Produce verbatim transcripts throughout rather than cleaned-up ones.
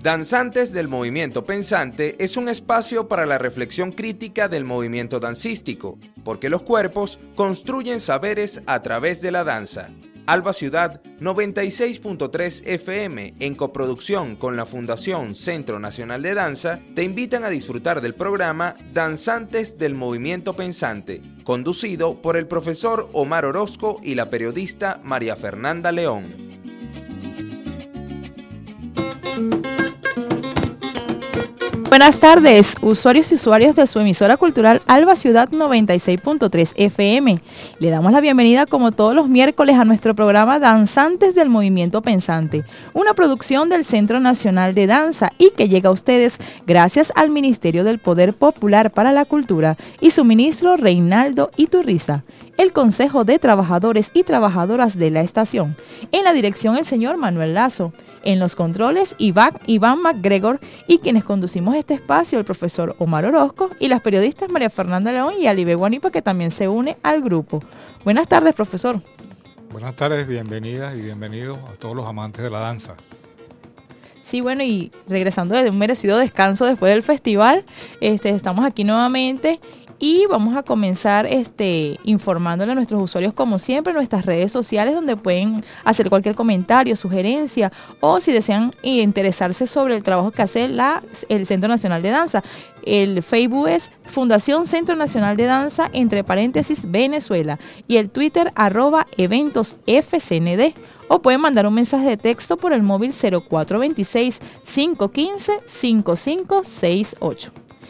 Danzantes del Movimiento Pensante es un espacio para la reflexión crítica del movimiento dancístico, porque los cuerpos construyen saberes a través de la danza. Alba Ciudad noventa y seis punto tres F M, en coproducción con la Fundación Centro Nacional de Danza, te invitan a disfrutar del programa Danzantes del Movimiento Pensante, conducido por el profesor Omar Orozco y la periodista María Fernanda León. Buenas tardes, usuarios y usuarias de su emisora cultural Alba Ciudad noventa y seis punto tres F M. Le damos la bienvenida como todos los miércoles a nuestro programa Danzantes del Movimiento Pensante, una producción del Centro Nacional de Danza y que llega a ustedes gracias al Ministerio del Poder Popular para la Cultura y su ministro Reinaldo Iturriza, el Consejo de Trabajadores y Trabajadoras de la estación, en la dirección el señor Manuel Lazo, en los controles Iván, Iván MacGregor y quienes conducimos este espacio, el profesor Omar Orozco y las periodistas María Fernanda León y Alibe Guanipa, que también se une al grupo. Buenas tardes, profesor. Buenas tardes, bienvenidas y bienvenidos a todos los amantes de la danza. Sí, bueno, y regresando de un merecido descanso después del festival, este, estamos aquí nuevamente. Y vamos a comenzar este, informándole a nuestros usuarios, como siempre, en nuestras redes sociales, donde pueden hacer cualquier comentario, sugerencia, o si desean interesarse sobre el trabajo que hace la, el Centro Nacional de Danza. El Facebook es Fundación Centro Nacional de Danza, entre paréntesis, Venezuela, y el Twitter, arroba eventos F C N D. O pueden mandar un mensaje de texto por el móvil cero cuatro dos seis, cinco uno cinco, cinco cinco seis ocho.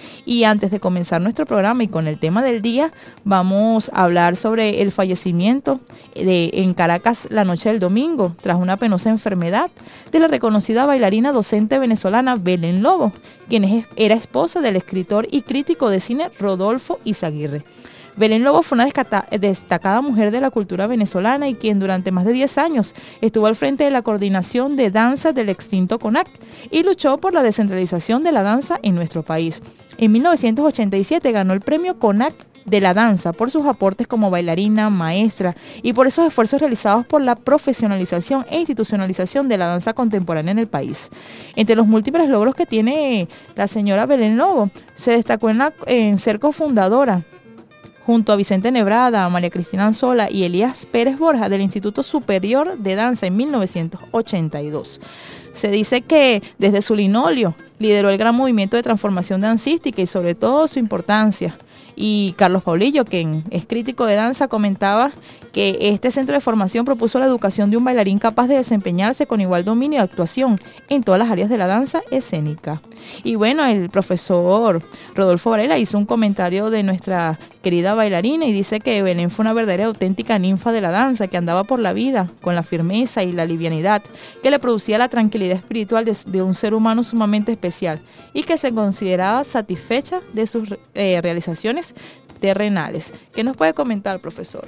Y antes de comenzar nuestro programa y con el tema del día, vamos a hablar sobre el fallecimiento de, en Caracas la noche del domingo, tras una penosa enfermedad, de la reconocida bailarina docente venezolana Belén Lobo, quien es, era esposa del escritor y crítico de cine Rodolfo Izaguirre. Belén Lobo fue una destacada mujer de la cultura venezolana y quien durante más de diez años estuvo al frente de la coordinación de danza del extinto CONAC y luchó por la descentralización de la danza en nuestro país. En mil novecientos ochenta y siete ganó el premio CONAC de la danza por sus aportes como bailarina, maestra y por esos esfuerzos realizados por la profesionalización e institucionalización de la danza contemporánea en el país. Entre los múltiples logros que tiene la señora Belén Lobo, se destacó en, la, en ser cofundadora junto a Vicente Nebrada, María Cristina Anzola y Elías Pérez Borja del Instituto Superior de Danza en mil novecientos ochenta y dos. Se dice que desde su linolio lideró el gran movimiento de transformación dancística y sobre todo su importancia. Y Carlos Paulillo, quien es crítico de danza, comentaba que este centro de formación propuso la educación de un bailarín capaz de desempeñarse con igual dominio de actuación en todas las áreas de la danza escénica. Y bueno, el profesor Rodolfo Varela hizo un comentario de nuestra querida bailarina y dice que Belén fue una verdadera auténtica ninfa de la danza que andaba por la vida con la firmeza y la livianidad que le producía la tranquilidad espiritual de, de un ser humano sumamente especial y que se consideraba satisfecha de sus eh, realizaciones terrenales. ¿Qué nos puede comentar, profesor?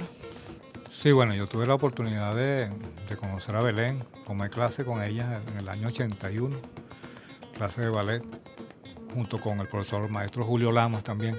Sí, bueno, yo tuve la oportunidad de, de conocer a Belén, tomé clase con ella en el año ochenta y uno, clase de ballet, junto con el profesor maestro Julio Lamas también.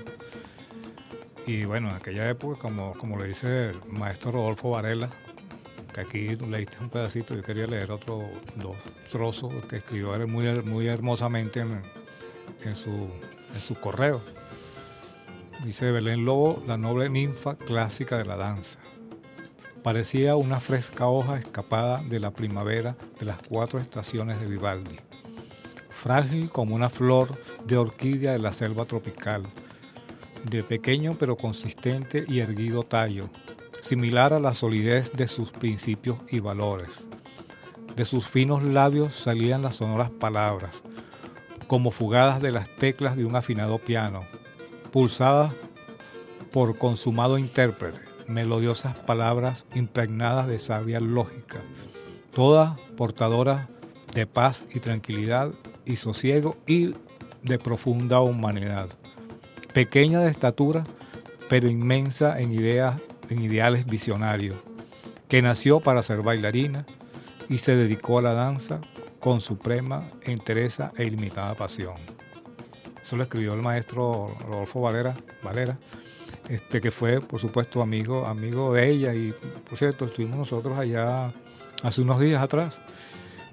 Y bueno, en aquella época, como, como le dice el maestro Rodolfo Varela, que aquí leíste un pedacito, yo quería leer otros dos trozos que escribió él muy, muy hermosamente en, en, su, en su correo. Dice: Belén Lobo, la noble ninfa clásica de la danza. Parecía una fresca hoja escapada de la primavera de las cuatro estaciones de Vivaldi. Frágil como una flor de orquídea de la selva tropical, de pequeño pero consistente y erguido tallo, similar a la solidez de sus principios y valores. De sus finos labios salían las sonoras palabras, como fugadas de las teclas de un afinado piano, pulsadas por consumado intérprete, melodiosas palabras impregnadas de sabia lógica, todas portadoras de paz y tranquilidad y sosiego y de profunda humanidad. Pequeña de estatura, pero inmensa en ideas, en ideales visionarios, que nació para ser bailarina y se dedicó a la danza con suprema entereza e ilimitada pasión. Eso lo escribió el maestro Rodolfo Valera, Valera este, que fue, por supuesto, amigo, amigo de ella. Y, por cierto, estuvimos nosotros allá hace unos días atrás.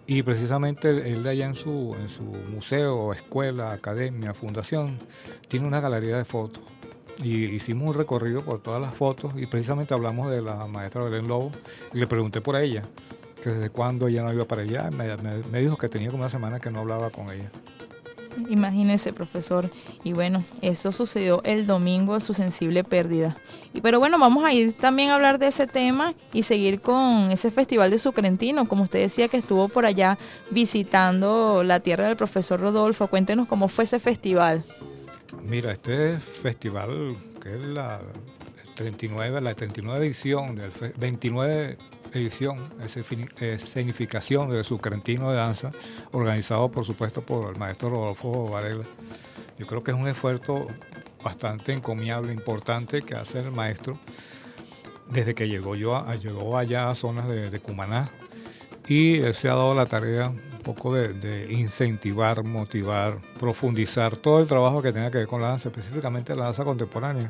Y precisamente él de allá en su, en su museo, escuela, academia, fundación, tiene una galería de fotos. Y hicimos un recorrido por todas las fotos y precisamente hablamos de la maestra Belén Lobo y le pregunté por ella, que desde cuándo ella no iba para allá. Me, me, me dijo que tenía como una semana que no hablaba con ella. Imagínese, profesor. Y bueno, eso sucedió el domingo, su sensible pérdida. Y pero bueno, vamos a ir también a hablar de ese tema y seguir con ese festival de Sucrentino. Como usted decía que estuvo por allá visitando la tierra del profesor Rodolfo, cuéntenos cómo fue ese festival. Mira, este festival, que es la treinta y nueve, la treinta y nueve edición, del veintinueve edición, escenificación del Sucrentino de danza, organizado por supuesto por el maestro Rodolfo Varela. Yo creo que es un esfuerzo bastante encomiable, importante que hace el maestro desde que llegó yo a, llegó allá a zonas de, de Cumaná, y él se ha dado la tarea un poco de, de incentivar, motivar, profundizar todo el trabajo que tenga que ver con la danza, específicamente la danza contemporánea.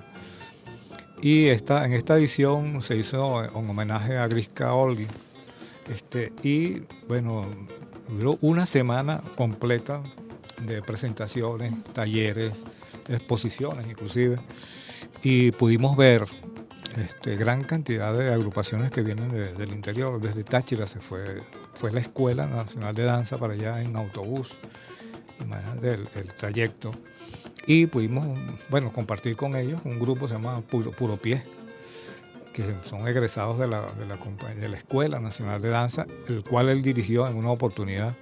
Y esta, en esta edición se hizo un homenaje a Grishka Olgin. Este, y bueno, duró una semana completa de presentaciones, talleres, exposiciones inclusive. Y pudimos ver este, gran cantidad de agrupaciones que vienen de, del interior. Desde Táchira se fue, fue la Escuela Nacional de Danza para allá en autobús, imagínate el, el trayecto. Y pudimos, bueno, compartir con ellos un grupo que se llama Puro, Puro Pie, que son egresados de la, de, la, de la Escuela Nacional de Danza, el cual él dirigió en una oportunidad.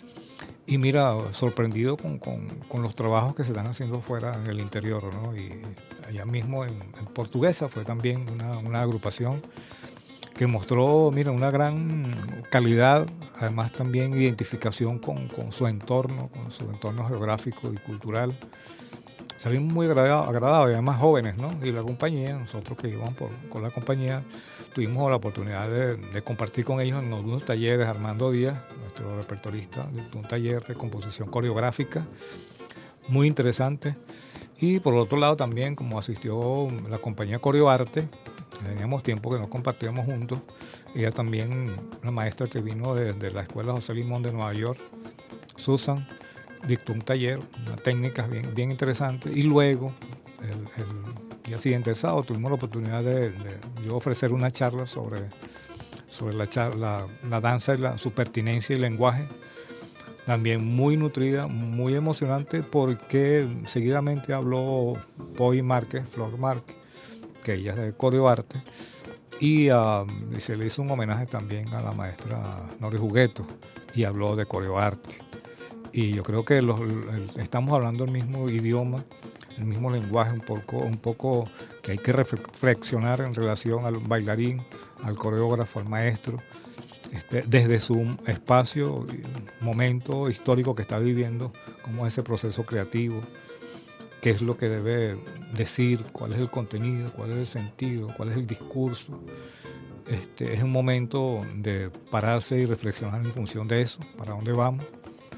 Y mira, sorprendido con, con, con los trabajos que se están haciendo fuera en el interior, ¿no? Y allá mismo en, en Portuguesa fue también una, una agrupación que mostró, mira, una gran calidad, además también identificación con, con su entorno, con su entorno geográfico y cultural. Salimos muy agradados, agradados y además jóvenes, ¿no? Y la compañía, nosotros que íbamos por, con la compañía, tuvimos la oportunidad de, de compartir con ellos en algunos talleres. Armando Díaz, nuestro repertorista, de un taller de composición coreográfica muy interesante. Y por otro lado también, como asistió la compañía Coreoarte, teníamos tiempo que nos compartíamos juntos. Ella también, una maestra que vino de, de la Escuela José Limón de Nueva York, Susan, dictó un taller, una técnica bien, bien interesante. Y luego, el, el día siguiente, el sábado, tuvimos la oportunidad de, de yo ofrecer una charla sobre, sobre la, charla, la, la danza y la, su pertinencia y lenguaje. También muy nutrida, muy emocionante, porque seguidamente habló Poi Márquez, Flor Márquez, que ella es de Coreoarte, y, uh, y se le hizo un homenaje también a la maestra Nori Jugueto, y habló de Coreoarte. Y yo creo que los, el, estamos hablando el mismo idioma, el mismo lenguaje, un poco, un poco que hay que reflexionar en relación al bailarín, al coreógrafo, al maestro, este, desde su espacio, momento histórico que está viviendo, cómo es ese proceso creativo, qué es lo que debe decir, cuál es el contenido, cuál es el sentido, cuál es el discurso. Este, es un momento de pararse y reflexionar en función de eso, para dónde vamos.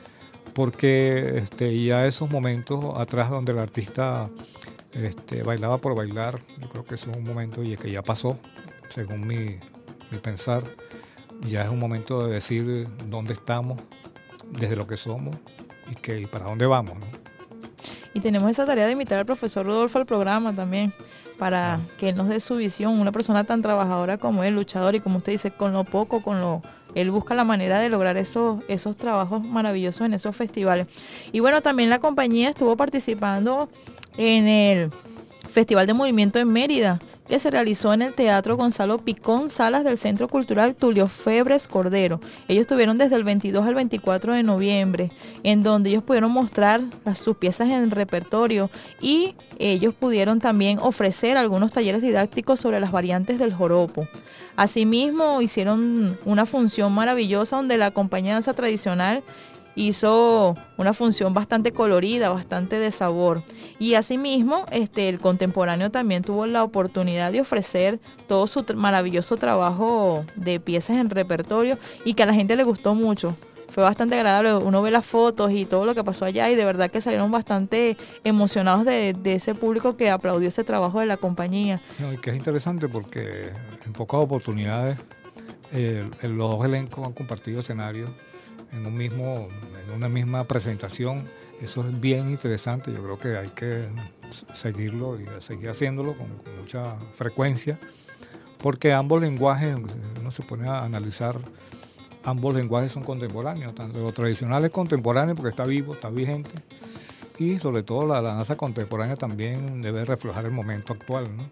Porque este, ya esos momentos atrás donde el artista este, bailaba por bailar, yo creo que eso es un momento y que ya pasó, según mi, mi pensar. Ya es un momento de decir dónde estamos, desde lo que somos y, que, y para dónde vamos, ¿no? Y tenemos esa tarea de invitar al profesor Rodolfo al programa también, para ah. que él nos dé su visión. Una persona tan trabajadora como él, luchador, y como usted dice, con lo poco, con lo... Él busca la manera de lograr esos, esos trabajos maravillosos en esos festivales. Y bueno, también la compañía estuvo participando en el Festival de Movimiento en Mérida, que se realizó en el Teatro Gonzalo Picón Salas del Centro Cultural Tulio Febres Cordero. Ellos estuvieron desde el veintidós al veinticuatro de noviembre, en donde ellos pudieron mostrar sus piezas en el repertorio, y ellos pudieron también ofrecer algunos talleres didácticos sobre las variantes del joropo. Asimismo, hicieron una función maravillosa donde la compañía de danza tradicional hizo una función bastante colorida, bastante de sabor. Y asimismo, este, el contemporáneo también tuvo la oportunidad de ofrecer todo su tra- maravilloso trabajo de piezas en repertorio, y que a la gente le gustó mucho. Fue bastante agradable, uno ve las fotos y todo lo que pasó allá, y de verdad que salieron bastante emocionados de, de ese público que aplaudió ese trabajo de la compañía. No, y que es interesante porque en pocas oportunidades eh, los dos elencos han compartido escenarios en un mismo, en una misma presentación. Eso es bien interesante, yo creo que hay que seguirlo y seguir haciéndolo con, con mucha frecuencia, porque ambos lenguajes, uno se pone a analizar, ambos lenguajes son contemporáneos, tanto lo tradicional es contemporáneo porque está vivo, está vigente, y sobre todo la, la danza contemporánea también debe reflejar el momento actual, ¿no?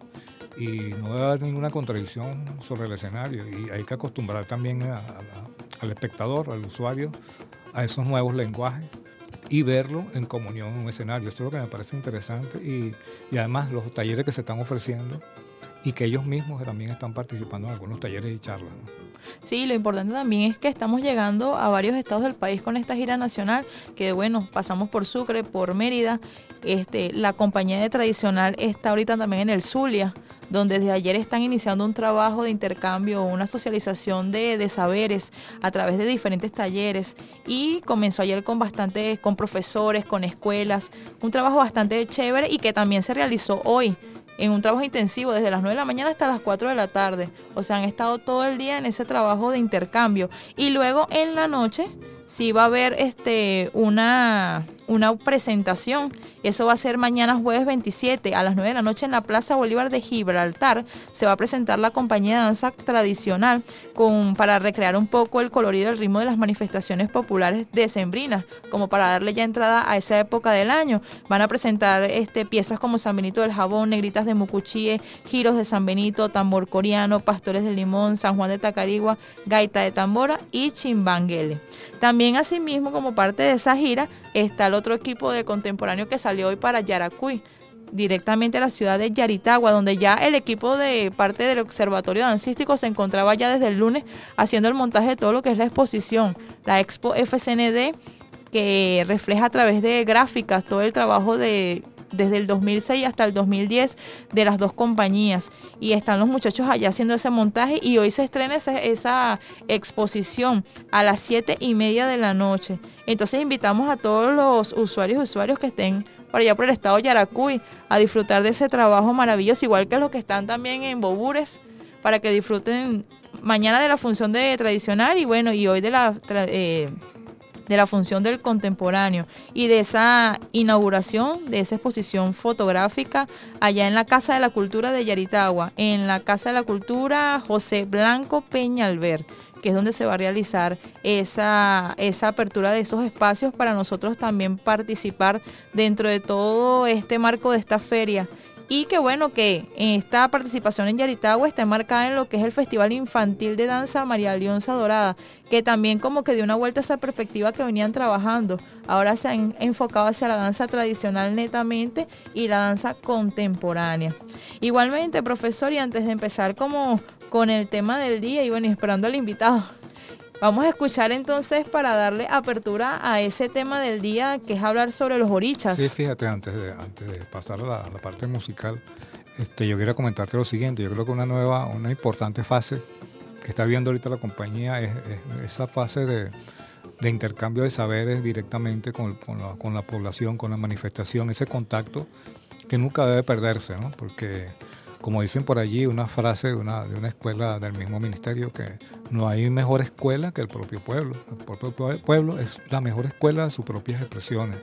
Y no debe haber ninguna contradicción sobre el escenario, y hay que acostumbrar también a, a, al espectador, al usuario, a esos nuevos lenguajes y verlo en comunión en un escenario. Esto es lo que me parece interesante, y, y además los talleres que se están ofreciendo y que ellos mismos también están participando en algunos talleres y charlas, ¿no? Sí, lo importante también es que estamos llegando a varios estados del país con esta gira nacional, que bueno, pasamos por Sucre, por Mérida, este, la compañía de tradicional está ahorita también en el Zulia, donde desde ayer están iniciando un trabajo de intercambio, una socialización de, de saberes a través de diferentes talleres, y comenzó ayer con bastantes, con profesores, con escuelas, un trabajo bastante chévere y que también se realizó hoy en un trabajo intensivo desde las nueve de la mañana hasta las cuatro de la tarde. O sea, han estado todo el día en ese trabajo de intercambio. Y luego en la noche sí va a haber este una, una presentación. Eso va a ser mañana jueves veintisiete a las nueve de la noche en la Plaza Bolívar de Gibraltar. Se va a presentar la compañía de danza tradicional con, para recrear un poco el colorido, el ritmo de las manifestaciones populares decembrinas, como para darle ya entrada a esa época del año. Van a presentar este, piezas como San Benito del Jabón, Negritas de Mucuchíe, Giros de San Benito, Tambor Coreano, Pastores del Limón, San Juan de Tacarigua, Gaita de Tambora y Chimbanguele. También asimismo, como parte de esa gira, está el otro equipo de contemporáneo que salió hoy para Yaracuy, directamente a la ciudad de Yaritagua, donde ya el equipo de parte del Observatorio Dancístico se encontraba ya desde el lunes haciendo el montaje de todo lo que es la exposición, la Expo F C N D, que refleja a través de gráficas todo el trabajo de desde el dos mil seis hasta el dos mil diez de las dos compañías, y están los muchachos allá haciendo ese montaje, y hoy se estrena esa, esa exposición a las siete y media de la noche. Entonces invitamos a todos los usuarios y usuarios que estén por allá por el estado de Yaracuy a disfrutar de ese trabajo maravilloso, igual que los que están también en Bobures, para que disfruten mañana de la función de tradicional y bueno, y hoy de la eh, de la función del contemporáneo y de esa inauguración de esa exposición fotográfica allá en la Casa de la Cultura de Yaritagua, en la Casa de la Cultura José Blanco Peñalver, que es donde se va a realizar esa, esa apertura de esos espacios para nosotros también participar dentro de todo este marco de esta feria. Y que bueno, que esta participación en Yaritagua está marcada en lo que es el Festival Infantil de Danza María Leonza Dorada, que también como que dio una vuelta a esa perspectiva que venían trabajando. Ahora se han enfocado hacia la danza tradicional netamente y la danza contemporánea. Igualmente, profesor, y antes de empezar como con el tema del día, y bueno, y esperando al invitado, vamos a escuchar entonces para darle apertura a ese tema del día, que es hablar sobre los orichas. Sí, fíjate, antes de, antes de pasar a la, a la parte musical, este, yo quería comentarte lo siguiente. Yo creo que una nueva, una importante fase que está viendo ahorita la compañía es, es esa fase de, de intercambio de saberes directamente con, con, la, con la población, con la manifestación, ese contacto que nunca debe perderse, ¿no? Porque, como dicen por allí, una frase de una, de una escuela del mismo ministerio, que no hay mejor escuela que el propio pueblo. El propio pueblo es la mejor escuela de sus propias expresiones.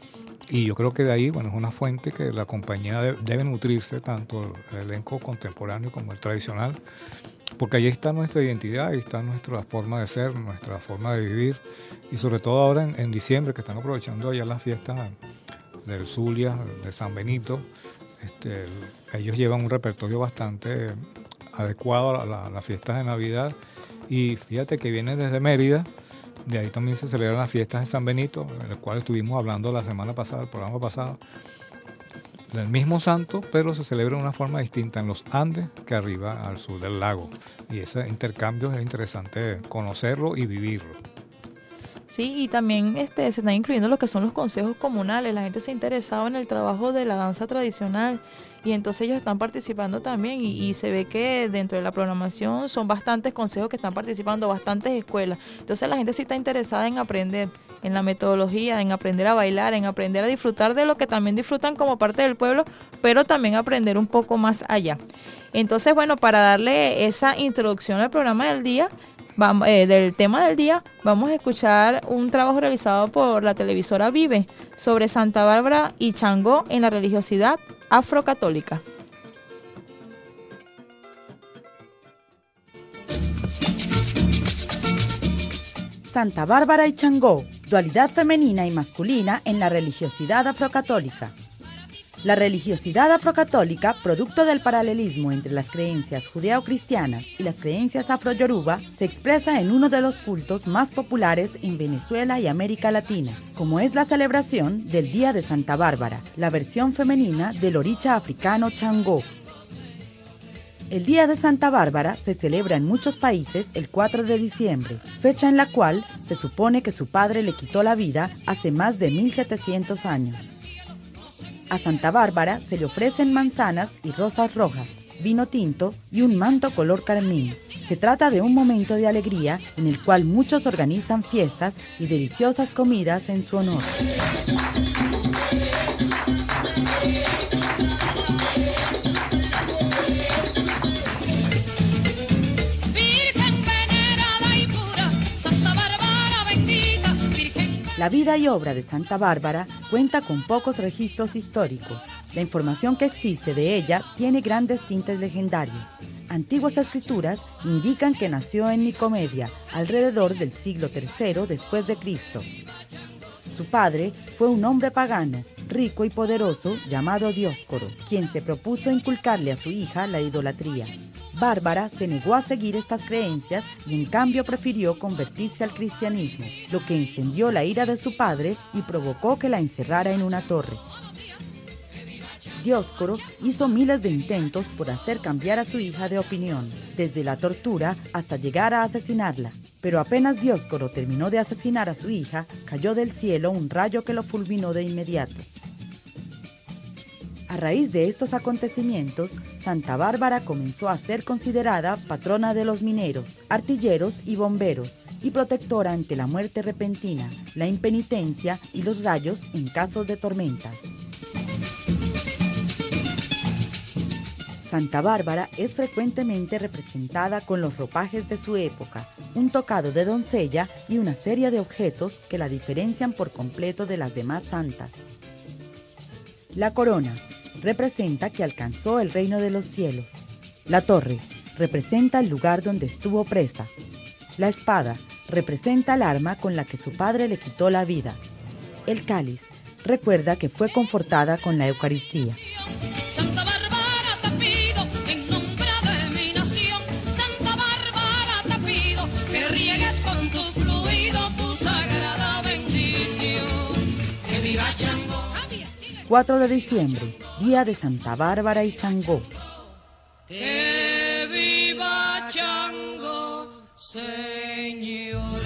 Y yo creo que de ahí, bueno, es una fuente que la compañía debe, debe nutrirse, tanto el elenco contemporáneo como el tradicional, porque ahí está nuestra identidad, ahí está nuestra forma de ser, nuestra forma de vivir, y sobre todo ahora en, en diciembre, que están aprovechando allá las fiestas del Zulia, de San Benito. Este, ellos llevan un repertorio bastante adecuado a, la, a las fiestas de Navidad, y fíjate que viene desde Mérida. De ahí también se celebran las fiestas de San Benito, en el cual estuvimos hablando la semana pasada, el programa pasado, del mismo santo, pero se celebra de una forma distinta en los Andes que arriba al sur del lago, y ese intercambio es interesante conocerlo y vivirlo. Sí, y también este, se están incluyendo lo que son los consejos comunales. La gente se ha interesado en el trabajo de la danza tradicional, y entonces ellos están participando también, y, y se ve que dentro de la programación son bastantes consejos que están participando, bastantes escuelas. Entonces la gente sí está interesada en aprender, en la metodología, en aprender a bailar, en aprender a disfrutar de lo que también disfrutan como parte del pueblo, pero también aprender un poco más allá. Entonces, bueno, para darle esa introducción al programa del día, vamos, eh, del tema del día, vamos a escuchar un trabajo realizado por la televisora Vive sobre Santa Bárbara y Changó en la religiosidad afrocatólica. Santa Bárbara y Changó, dualidad femenina y masculina en la religiosidad afrocatólica. La religiosidad afrocatólica, producto del paralelismo entre las creencias judeo-cristianas y las creencias afro-yoruba, se expresa en uno de los cultos más populares en Venezuela y América Latina, como es la celebración del Día de Santa Bárbara, la versión femenina del oricha africano Changó. El Día de Santa Bárbara se celebra en muchos países el cuatro de diciembre, fecha en la cual se supone que su padre le quitó la vida hace más de mil setecientos años. A Santa Bárbara se le ofrecen manzanas y rosas rojas, vino tinto y un manto color carmín. Se trata de un momento de alegría en el cual muchos organizan fiestas y deliciosas comidas en su honor. La vida y obra de Santa Bárbara cuenta con pocos registros históricos. La información que existe de ella tiene grandes tintes legendarios. Antiguas escrituras indican que nació en Nicomedia, alrededor del siglo tercero después de Cristo. Su padre fue un hombre pagano, rico y poderoso, llamado Dioscoro, quien se propuso inculcarle a su hija la idolatría. Bárbara se negó a seguir estas creencias y en cambio prefirió convertirse al cristianismo, lo que encendió la ira de su padre y provocó que la encerrara en una torre. Dioscoro hizo miles de intentos por hacer cambiar a su hija de opinión, desde la tortura hasta llegar a asesinarla. Pero apenas Dioscoro terminó de asesinar a su hija, cayó del cielo un rayo que lo fulminó de inmediato. A raíz de estos acontecimientos, Santa Bárbara comenzó a ser considerada patrona de los mineros, artilleros y bomberos, y protectora ante la muerte repentina, la impenitencia y los rayos en casos de tormentas. Santa Bárbara es frecuentemente representada con los ropajes de su época, un tocado de doncella y una serie de objetos que la diferencian por completo de las demás santas. La corona representa que alcanzó el reino de los cielos. La torre representa el lugar donde estuvo presa. La espada representa el arma con la que su padre le quitó la vida. El cáliz recuerda que fue confortada con la Eucaristía. Santa Bárbara te pido, en nombre de mi nación, Santa Bárbara te pido, que riegues con tu fluido tu sagrada bendición. Que viva Changó. cuatro de diciembre, Día de Santa Bárbara y Changó. Que viva Changó, señores.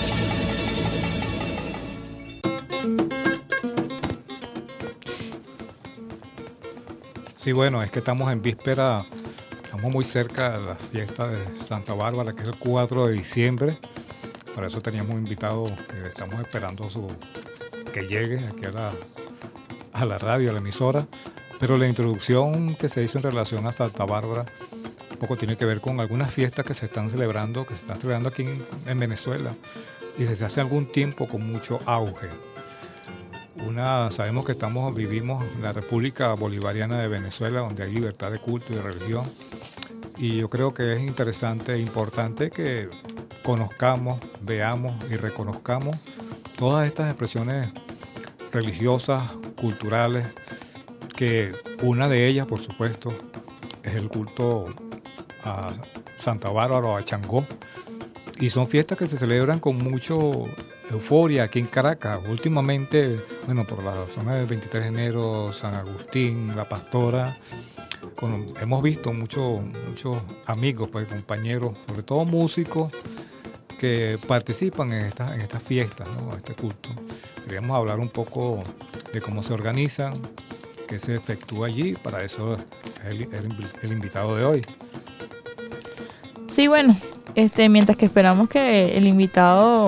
Sí, bueno, es que estamos en víspera, estamos muy cerca de la fiesta de Santa Bárbara, que es el cuatro de diciembre. Para eso teníamos invitado, que estamos esperando su, que llegue aquí a la, a la radio, a la emisora. Pero la introducción que se hizo en relación a Santa Bárbara un poco tiene que ver con algunas fiestas que se están celebrando, que se están celebrando aquí en, en Venezuela y desde hace algún tiempo con mucho auge. Una, sabemos que estamos, vivimos en la República Bolivariana de Venezuela, donde hay libertad de culto y de religión, y yo creo que es interesante e importante que conozcamos, veamos y reconozcamos todas estas expresiones religiosas, culturales, que una de ellas, por supuesto, es el culto a Santa Bárbara o a Changó, y son fiestas que se celebran con mucho euforia aquí en Caracas. Últimamente, bueno, por la zona del veintitrés de enero, San Agustín, La Pastora, con, hemos visto muchos muchos amigos, pues, compañeros, sobre todo músicos, que participan en estas en estas fiestas, ¿no? Este culto. Queríamos hablar un poco de cómo se organizan, qué se efectúa allí. Para eso es el, el, el invitado de hoy. Sí, bueno, este, mientras que esperamos que el invitado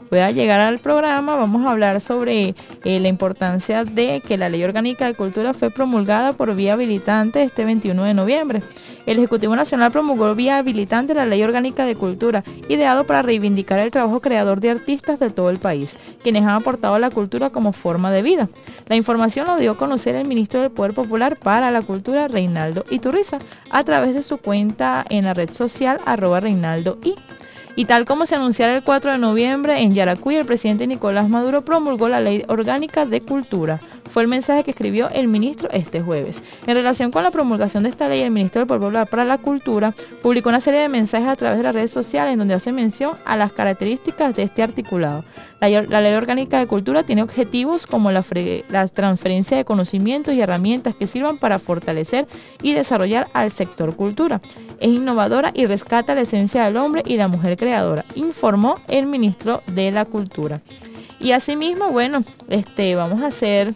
pueda llegar al programa, vamos a hablar sobre eh, la importancia de que la Ley Orgánica de Cultura fue promulgada por vía habilitante este veintiuno de noviembre. El Ejecutivo Nacional promulgó vía habilitante la Ley Orgánica de Cultura, ideado para reivindicar el trabajo creador de artistas de todo el país, quienes han aportado a la cultura como forma de vida. La información lo dio a conocer el ministro del Poder Popular para la Cultura, Reinaldo Iturriza, a través de su cuenta en la red social arroba Reinaldo I. Y tal como se anunciara el cuatro de noviembre en Yaracuy, el presidente Nicolás Maduro promulgó la Ley Orgánica de Cultura. Fue el mensaje que escribió el ministro este jueves. En relación con la promulgación de esta ley, el ministro del Poder Popular para la Cultura publicó una serie de mensajes a través de las redes sociales en donde hace mención a las características de este articulado. La, la Ley Orgánica de Cultura tiene objetivos como la, fre, la transferencia de conocimientos y herramientas que sirvan para fortalecer y desarrollar al sector cultura. Es innovadora y rescata la esencia del hombre y la mujer creadora, informó el ministro de la Cultura. Y asimismo, bueno, este, vamos a hacer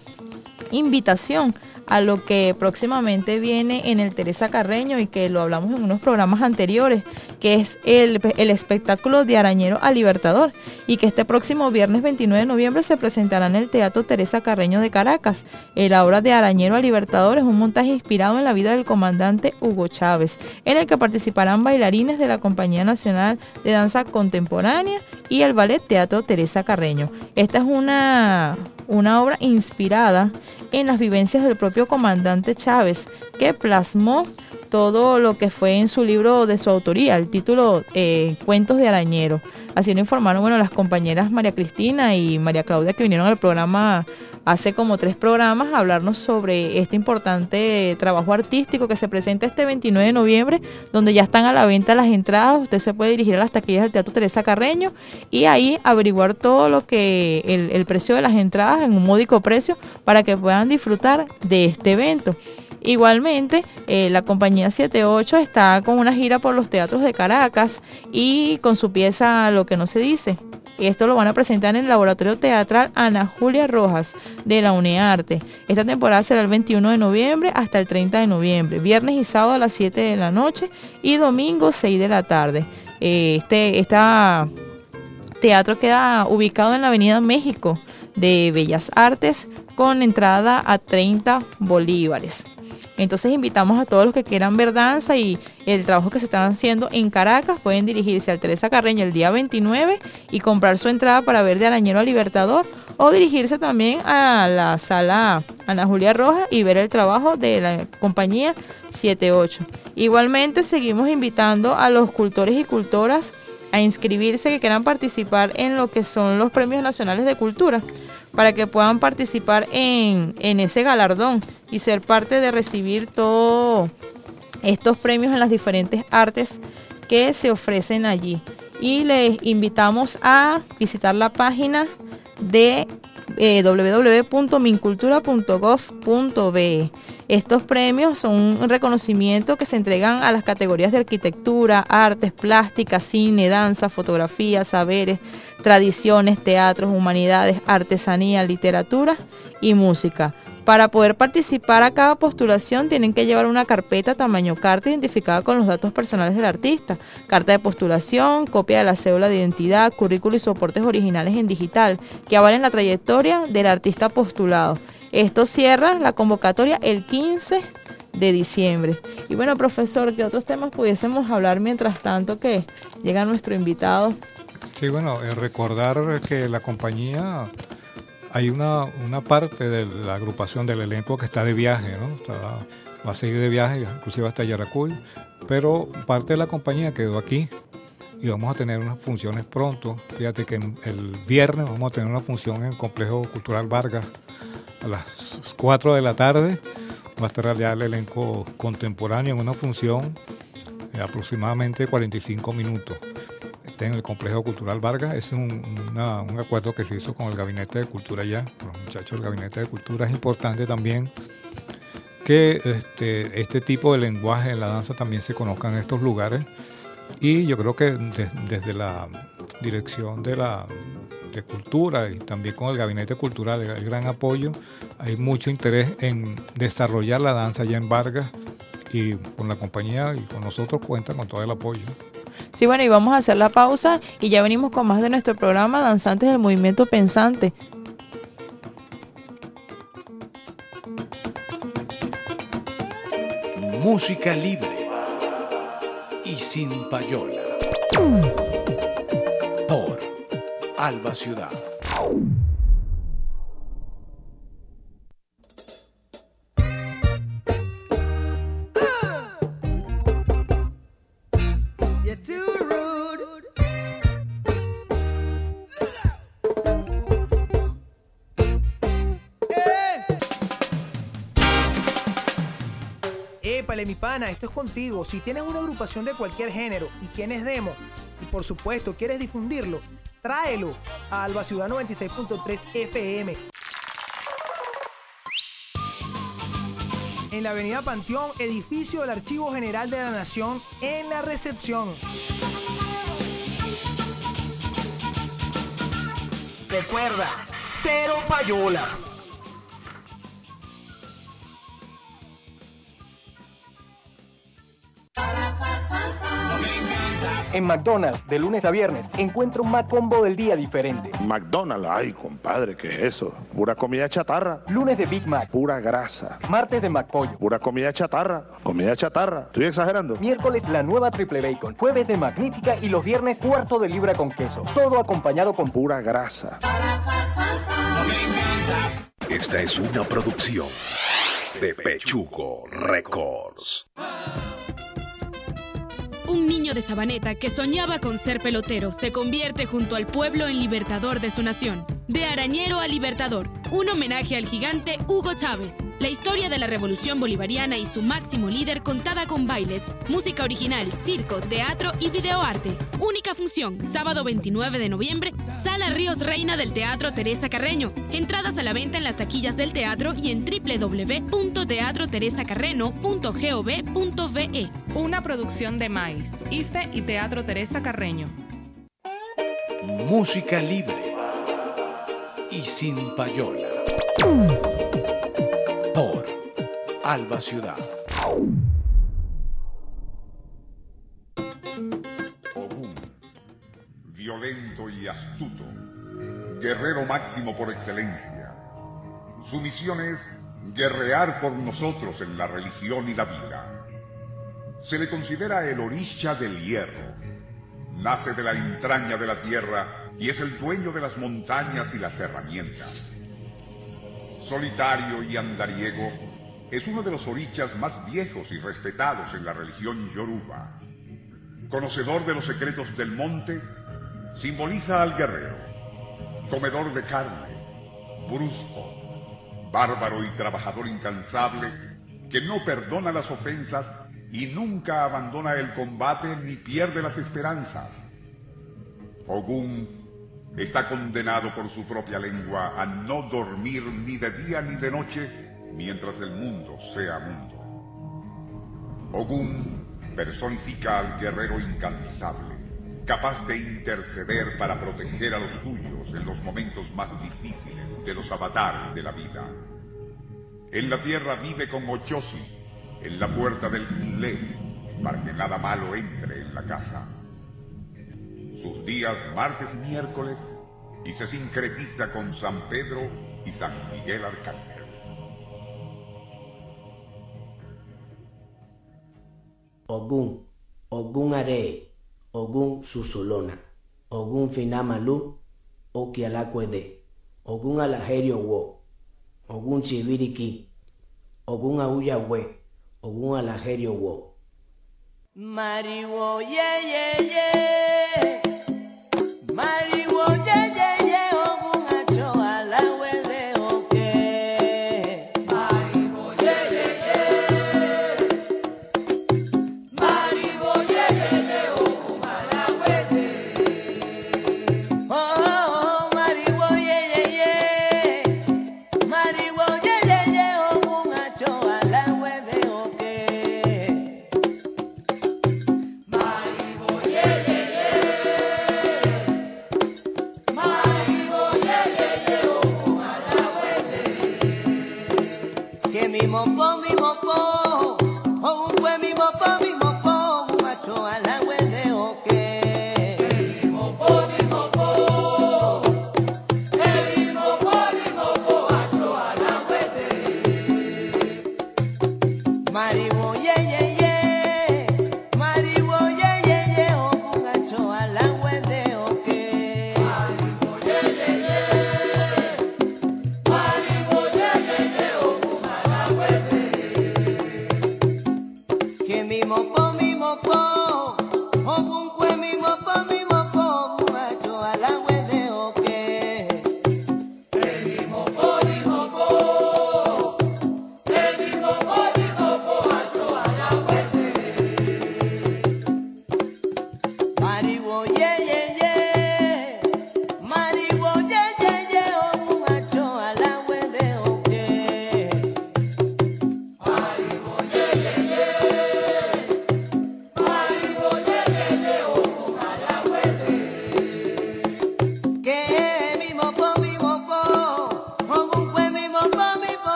invitación a lo que próximamente viene en el Teresa Carreño y que lo hablamos en unos programas anteriores, que es el, el espectáculo de Arañero a Libertador, y que este próximo viernes veintinueve de noviembre se presentará en el Teatro Teresa Carreño de Caracas. La obra de Arañero a Libertador es un montaje inspirado en la vida del comandante Hugo Chávez, en el que participarán bailarines de la Compañía Nacional de Danza Contemporánea y el Ballet Teatro Teresa Carreño. Esta es una, una obra inspirada en las vivencias del propio comandante Chávez, que plasmó todo lo que fue en su libro de su autoría, el título eh, Cuentos de Arañero. Así lo informaron, bueno, las compañeras María Cristina y María Claudia, que vinieron al programa hace como tres programas a hablarnos sobre este importante trabajo artístico que se presenta este veintinueve de noviembre, donde ya están a la venta las entradas. Usted se puede dirigir a las taquillas del Teatro Teresa Carreño y ahí averiguar todo lo que el, el precio de las entradas en un módico precio para que puedan disfrutar de este evento. Igualmente, eh, la compañía siete ocho está con una gira por los teatros de Caracas y con su pieza Lo que no se dice. Esto lo van a presentar en el Laboratorio Teatral Ana Julia Rojas de la UNEARTE. Esta temporada será el veintiuno de noviembre hasta el treinta de noviembre, viernes y sábado a las siete de la noche y domingo seis de la tarde. Eh, este este teatro queda ubicado en la Avenida México de Bellas Artes con entrada a treinta bolívares. Entonces invitamos a todos los que quieran ver danza y el trabajo que se están haciendo en Caracas. Pueden dirigirse al Teresa Carreño el día veintinueve y comprar su entrada para ver de Arañero a Libertador, o dirigirse también a la sala Ana Julia Rojas y ver el trabajo de la compañía siete ocho. Igualmente seguimos invitando a los cultores y cultoras a inscribirse que quieran participar en lo que son los Premios Nacionales de Cultura, para que puedan participar en, en ese galardón y ser parte de recibir todos estos premios en las diferentes artes que se ofrecen allí. Y les invitamos a visitar la página de eh, doble u doble u doble u punto mincultura punto gov punto be. Estos premios son un reconocimiento que se entregan a las categorías de arquitectura, artes, plástica, cine, danza, fotografía, saberes, tradiciones, teatros, humanidades, artesanía, literatura y música. Para poder participar a cada postulación tienen que llevar una carpeta tamaño carta identificada con los datos personales del artista, carta de postulación, copia de la cédula de identidad, currículo y soportes originales en digital que avalen la trayectoria del artista postulado. Esto cierra la convocatoria el quince de diciembre. Y bueno, profesor, ¿qué otros temas pudiésemos hablar mientras tanto que llega nuestro invitado? Sí, bueno, eh, recordar que la compañía, hay una, una parte de la agrupación del elenco que está de viaje, ¿no? Está, va a seguir de viaje, inclusive hasta Yaracuy, pero parte de la compañía quedó aquí y vamos a tener unas funciones pronto. Fíjate que el viernes vamos a tener una función en el Complejo Cultural Vargas a las cuatro de la tarde. Va a estar allá el elenco contemporáneo en una función de aproximadamente cuarenta y cinco minutos. Está en el Complejo Cultural Vargas. Es un, una, un acuerdo que se hizo con el Gabinete de Cultura allá, con los muchachos del Gabinete de Cultura. Es importante también que este, este tipo de lenguaje en la danza también se conozca en estos lugares, y yo creo que de, desde la dirección de la de cultura y también con el Gabinete Cultural hay gran apoyo, hay mucho interés en desarrollar la danza allá en Vargas, y con la compañía y con nosotros cuenta con todo el apoyo. Sí, bueno, y vamos a hacer la pausa y ya venimos con más de nuestro programa Danzantes del Movimiento Pensante. Música libre y sin payola. Por Alba Ciudad. Épale, mi pana, esto es contigo. Si tienes una agrupación de cualquier género y tienes demo, y por supuesto quieres difundirlo, tráelo a Alba Ciudad noventa y seis punto tres F M. En la avenida Panteón, edificio del Archivo General de la Nación, en la recepción. Recuerda, cero payola. En McDonald's, de lunes a viernes, encuentra un McCombo del día diferente. McDonald's, ay, compadre, ¿qué es eso? Pura comida chatarra. Lunes de Big Mac. Pura grasa. Martes de McPollo. Pura comida chatarra. Comida chatarra. ¿Estoy exagerando? Miércoles, la nueva Triple Bacon. Jueves de Magnífica y los viernes, cuarto de libra con queso. Todo acompañado con pura grasa. Esta es una producción de Pechugo Records. Un niño de Sabaneta que soñaba con ser pelotero se convierte junto al pueblo en libertador de su nación. De arañero a libertador, un homenaje al gigante Hugo Chávez. La historia de la revolución bolivariana y su máximo líder contada con bailes, música original, circo, teatro y videoarte. Única función, sábado veintinueve de noviembre, Sala Ríos Reina del Teatro Teresa Carreño. Entradas a la venta en las taquillas del teatro y en doble u doble u doble u punto teatro teresa carreno punto gov punto ve. Una producción de MAIS, I F E y Teatro Teresa Carreño. Música libre y sin payola. Por Alba Ciudad. Ogún, violento y astuto, guerrero máximo por excelencia. Su misión es guerrear por nosotros en la religión y la vida. Se le considera el orisha del hierro. Nace de la entraña de la tierra y es el dueño de las montañas y las herramientas. Solitario y andariego, es uno de los orichas más viejos y respetados en la religión yoruba. Conocedor de los secretos del monte, simboliza al guerrero. Comedor de carne, brusco, bárbaro y trabajador incansable, que no perdona las ofensas y nunca abandona el combate ni pierde las esperanzas. Ogún está condenado por su propia lengua a no dormir ni de día ni de noche mientras el mundo sea mundo. Ogún personifica al guerrero incansable, capaz de interceder para proteger a los suyos en los momentos más difíciles de los avatares de la vida. En la tierra vive con Ochosi, en la puerta del Ile, para que nada malo entre en la casa. Sus días martes y miércoles, y se sincretiza con San Pedro y San Miguel Arcángel. Ogún, Ogún Are, Ogún Susulona, Ogún Finamalu, Okialacuede, Ogún Alajerio Wo, Ogún Chibiriki, Ogún Auyahue, Ogún Alajerio Wo. Mariwo ye ye ye, Mariwo ye ye ye, Ogún acho alahuede oke. Mariwo ye ye ye, Mariwo ye ye ye, Ogún alahuede. Oh, Mariwo ye ye ye, Mariwo ye ye ye, Ogún acho alahuede oke. Que mi mopo, mi mopo, oh, un buen mi mopo, mi mopo, un macho a la huele o que.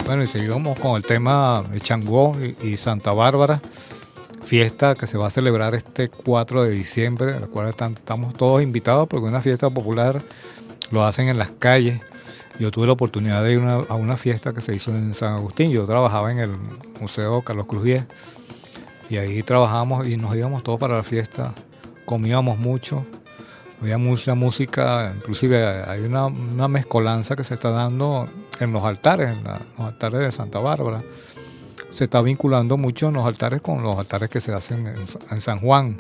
Bueno, y seguimos con el tema de Changó y, y Santa Bárbara, fiesta que se va a celebrar este cuatro de diciembre, en la cual están, estamos todos invitados porque es una fiesta popular, lo hacen en las calles. Yo tuve la oportunidad de ir una, a una fiesta que se hizo en San Agustín. Yo trabajaba en el Museo Carlos Cruz Diez y ahí trabajamos y nos íbamos todos para la fiesta, comíamos mucho, había mucha música, inclusive hay una, una mezcolanza que se está dando en los altares, en la, los altares de Santa Bárbara. Se está vinculando mucho en los altares con los altares que se hacen en, en San Juan.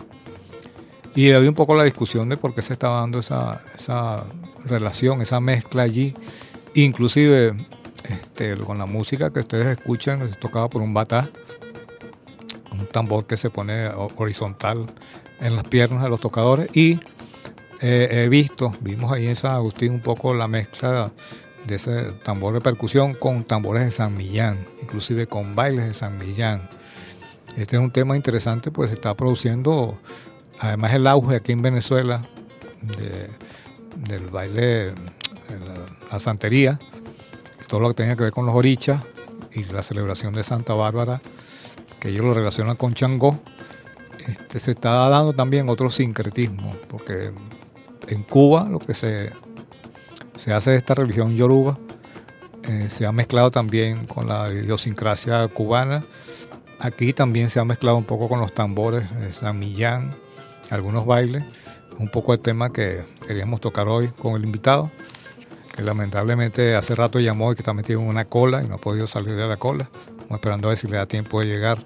Y había un poco la discusión de por qué se estaba dando esa, esa relación, esa mezcla allí. Inclusive este, con la música que ustedes escuchan, es tocada por un batá, un tambor que se pone horizontal en las piernas de los tocadores. Y eh, he visto, vimos ahí en San Agustín un poco la mezcla de ese tambor de percusión con tambores de San Millán, inclusive con bailes de San Millán. Este es un tema interesante, pues se está produciendo además el auge aquí en Venezuela de, del baile, la, la santería, todo lo que tenga que ver con los orichas y la celebración de Santa Bárbara, que ellos lo relacionan con Changó. Este, se está dando también otro sincretismo, porque en Cuba lo que se, se hace de esta religión yoruba eh, se ha mezclado también con la idiosincrasia cubana. Aquí también se ha mezclado un poco con los tambores de San Millán, algunos bailes, un poco el tema que queríamos tocar hoy con el invitado, que lamentablemente hace rato llamó y que está metido en una cola y no ha podido salir de la cola. Estamos esperando a ver si le da tiempo de llegar.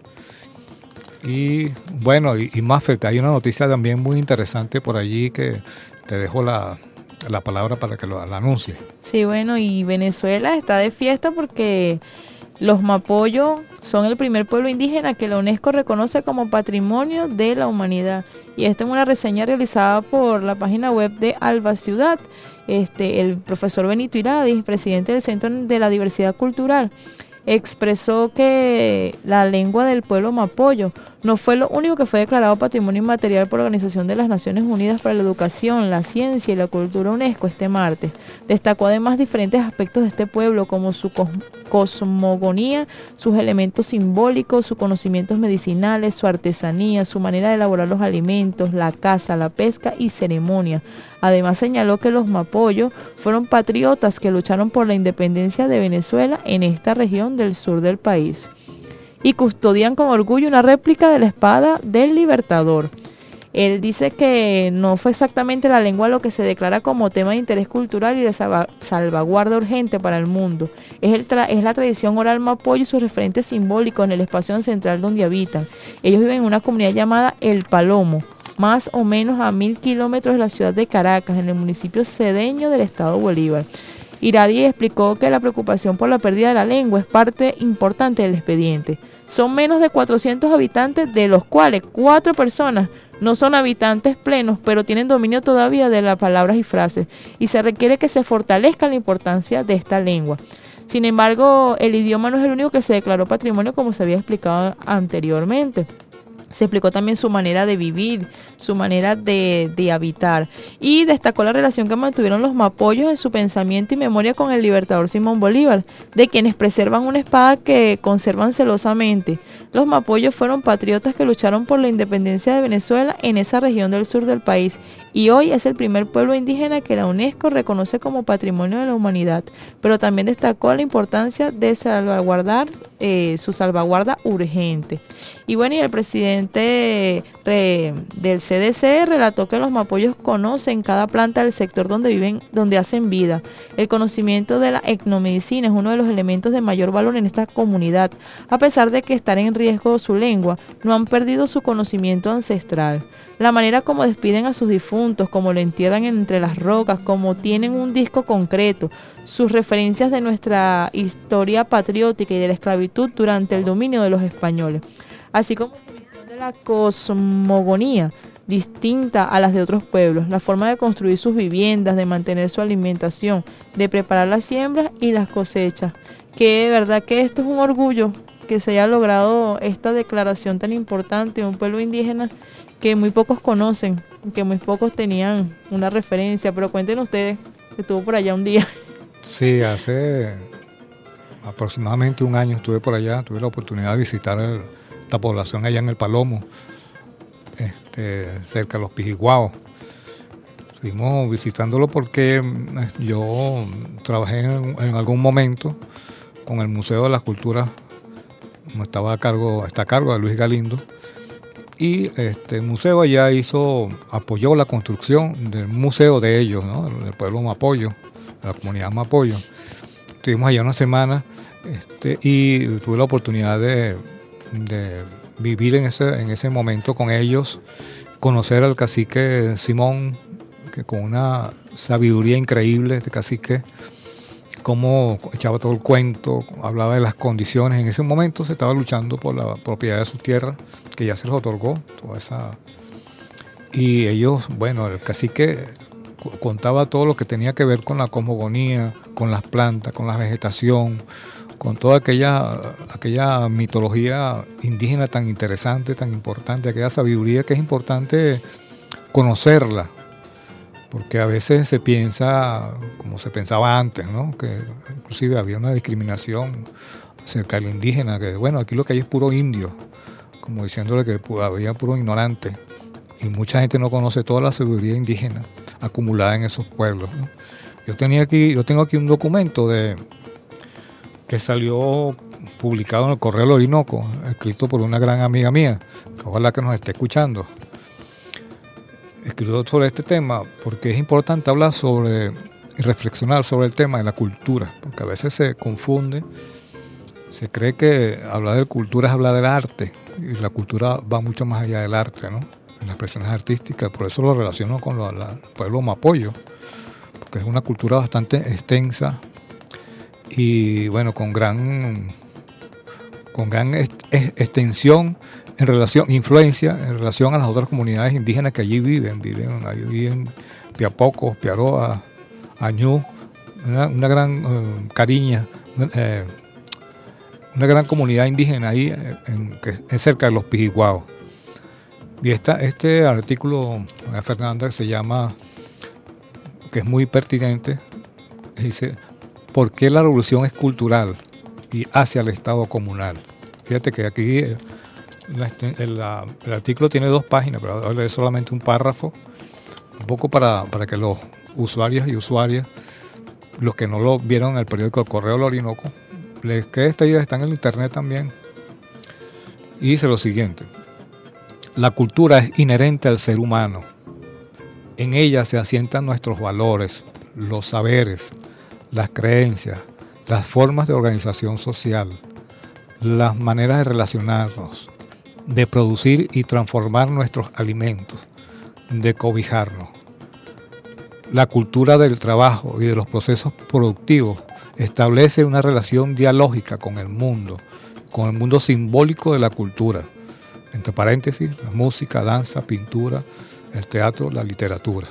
Y bueno, y, y Maffer, hay una noticia también muy interesante por allí que te dejo la, la palabra para que lo, la anuncie. Sí, bueno, y Venezuela está de fiesta porque los Mapoyo son el primer pueblo indígena que la UNESCO reconoce como Patrimonio de la Humanidad. Y esta es una reseña realizada por la página web de Alba Ciudad. Este, el profesor Benito Iradis, presidente del Centro de la Diversidad Cultural, expresó que la lengua del pueblo Mapoyo no fue lo único que fue declarado Patrimonio Inmaterial por la Organización de las Naciones Unidas para la Educación, la Ciencia y la Cultura UNESCO este martes. Destacó además diferentes aspectos de este pueblo como su cos cosmogonía, sus elementos simbólicos, sus conocimientos medicinales, su artesanía, su manera de elaborar los alimentos, la caza, la pesca y ceremonia. Además señaló que los Mapoyo fueron patriotas que lucharon por la independencia de Venezuela en esta región del sur del país y custodian con orgullo una réplica de la espada del Libertador. Él dice que no fue exactamente la lengua lo que se declara como tema de interés cultural y de salvaguarda urgente para el mundo. Es, el tra es la tradición oral Mapoyo y sus referentes simbólicos en el espacio central donde habitan. Ellos viven en una comunidad llamada El Palomo, más o menos a mil kilómetros de la ciudad de Caracas, en el municipio cedeño del estado Bolívar. Iradi explicó que la preocupación por la pérdida de la lengua es parte importante del expediente. Son menos de cuatrocientos habitantes, de los cuales cuatro personas no son habitantes plenos, pero tienen dominio todavía de las palabras y frases, y se requiere que se fortalezca la importancia de esta lengua. Sin embargo, el idioma no es el único que se declaró patrimonio, como se había explicado anteriormente. Se explicó también su manera de vivir, su manera de, de habitar, y destacó la relación que mantuvieron los Mapoyos en su pensamiento y memoria con el libertador Simón Bolívar, de quienes preservan una espada que conservan celosamente. Los Mapoyos fueron patriotas que lucharon por la independencia de Venezuela en esa región del sur del país, y hoy es el primer pueblo indígena que la UNESCO reconoce como Patrimonio de la Humanidad, pero también destacó la importancia de salvaguardar eh, su salvaguarda urgente. Y bueno, y el presidente re, del C D C relató que los Mapoyos conocen cada planta del sector donde viven, donde hacen vida. El conocimiento de la etnomedicina es uno de los elementos de mayor valor en esta comunidad. A pesar de que estar en riesgo su lengua, no han perdido su conocimiento ancestral. La manera como despiden a sus difuntos, como lo entierran entre las rocas, como tienen un disco concreto, sus referencias de nuestra historia patriótica y de la esclavitud durante el dominio de los españoles, así como su visión de la cosmogonía distinta a las de otros pueblos, la forma de construir sus viviendas, de mantener su alimentación, de preparar las siembras y las cosechas. Que de verdad que esto es un orgullo que se haya logrado esta declaración tan importante de un pueblo indígena que muy pocos conocen, que muy pocos tenían una referencia, pero cuenten ustedes que estuvo por allá un día. Sí, hace aproximadamente un año estuve por allá, tuve la oportunidad de visitar el, esta población allá en el Palomo, este, cerca de los Pijiguaos. Estuvimos visitándolo porque yo trabajé en, en algún momento con el Museo de las Culturas, estaba a cargo, está a cargo de Luis Galindo, y este el museo allá hizo, apoyó la construcción del museo de ellos, ¿no? Del pueblo Mapoyo, de la comunidad Mapoyo. Estuvimos allá una semana este, y tuve la oportunidad de, de vivir en ese, en ese momento con ellos, conocer al cacique Simón, que con una sabiduría increíble, este cacique, cómo echaba todo el cuento, hablaba de las condiciones. En ese momento se estaba luchando por la propiedad de su tierra, que ya se les otorgó, toda esa. Y ellos, bueno, el cacique contaba todo lo que tenía que ver con la cosmogonía, con las plantas, con la vegetación, con toda aquella, aquella mitología indígena tan interesante, tan importante, aquella sabiduría que es importante conocerla. Porque a veces se piensa, como se pensaba antes, ¿no? Que inclusive había una discriminación acerca del indígena, que bueno, aquí lo que hay es puro indio, como diciéndole que había puro ignorante. Y mucha gente no conoce toda la sabiduría indígena acumulada en esos pueblos, ¿no? Yo tenía aquí, yo tengo aquí un documento de que salió publicado en el Correo del Orinoco, escrito por una gran amiga mía, que ojalá que nos esté escuchando. Escribió sobre este tema porque es importante hablar sobre y reflexionar sobre el tema de la cultura, porque a veces se confunde, se cree que hablar de cultura es hablar del arte, y la cultura va mucho más allá del arte, ¿no? En las expresiones artísticas. Por eso lo relaciono con lo, la, el pueblo Mapoyo, porque es una cultura bastante extensa y bueno, con gran con gran est- extensión en relación, influencia en relación a las otras comunidades indígenas que allí viven, viven, allí viven Piapocos, Piaroa, Añú, una, una gran uh, cariña, eh, una gran comunidad indígena ahí en, que es cerca de los Pijiguaos. Y esta, este artículo de Fernanda que se llama, que es muy pertinente, dice, ¿por qué la revolución es cultural y hacia el Estado comunal? Fíjate que aquí La, el, la, el artículo tiene dos páginas, pero ahora es solamente un párrafo, un poco para, para que los usuarios y usuarias, los que no lo vieron en el periódico El Correo del Orinoco, les quede esta idea, está en el internet también. Y dice lo siguiente: la cultura es inherente al ser humano. En ella se asientan nuestros valores, los saberes, las creencias, las formas de organización social, las maneras de relacionarnos, de producir y transformar nuestros alimentos, de cobijarnos. La cultura del trabajo y de los procesos productivos establece una relación dialógica con el mundo, con el mundo simbólico de la cultura, entre paréntesis, la música, danza, pintura, el teatro, la literatura.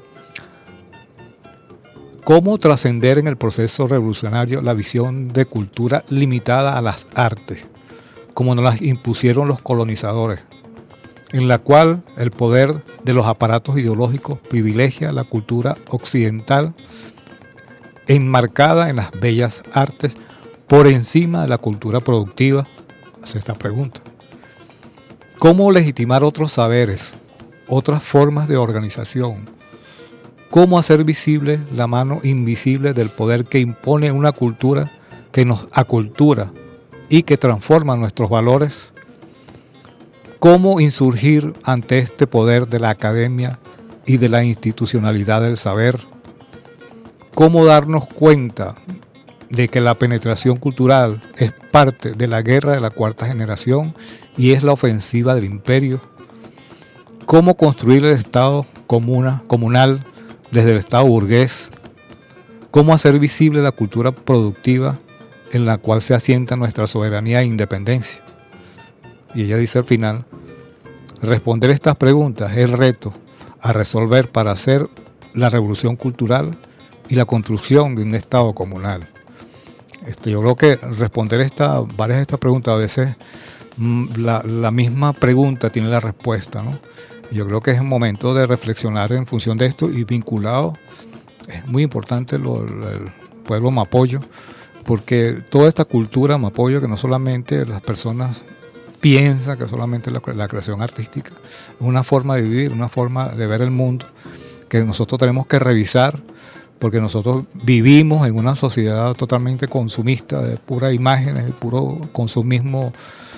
¿Cómo trascender en el proceso revolucionario la visión de cultura limitada a las artes, como nos las impusieron los colonizadores, en la cual el poder de los aparatos ideológicos privilegia la cultura occidental enmarcada en las bellas artes por encima de la cultura productiva? Hace esta pregunta. ¿Cómo legitimar otros saberes, otras formas de organización? ¿Cómo hacer visible la mano invisible del poder que impone una cultura que nos acultura y que transforma nuestros valores? ¿Cómo insurgir ante este poder de la academia y de la institucionalidad del saber? ¿Cómo darnos cuenta de que la penetración cultural es parte de la guerra de la cuarta generación y es la ofensiva del imperio? ¿Cómo construir el Estado comuna, comunal desde el Estado burgués? ¿Cómo hacer visible la cultura productiva en la cual se asienta nuestra soberanía e independencia? Y ella dice al final, responder estas preguntas es el reto a resolver para hacer la revolución cultural y la construcción de un Estado comunal. Este, yo creo que responder esta, varias de estas preguntas, a veces la, la misma pregunta tiene la respuesta, ¿no? Yo creo que es un momento de reflexionar en función de esto y vinculado, es muy importante lo, el pueblo Mapoyo, porque toda esta cultura mapoyo, que no solamente las personas piensan que solamente la, la creación artística, es una forma de vivir, una forma de ver el mundo que nosotros tenemos que revisar, porque nosotros vivimos en una sociedad totalmente consumista, de puras imágenes, de puro consumismo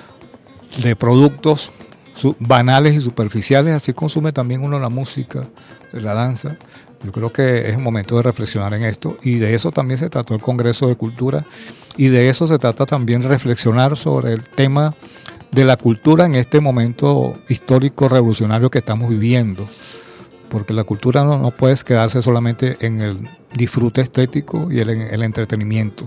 de productos banales y superficiales. Así consume también uno la música, la danza. Yo creo que es un momento de reflexionar en esto, y de eso también se trató el Congreso de Cultura, y de eso se trata también reflexionar sobre el tema de la cultura en este momento histórico revolucionario que estamos viviendo, porque la cultura no, no puede quedarse solamente en el disfrute estético y el, el entretenimiento.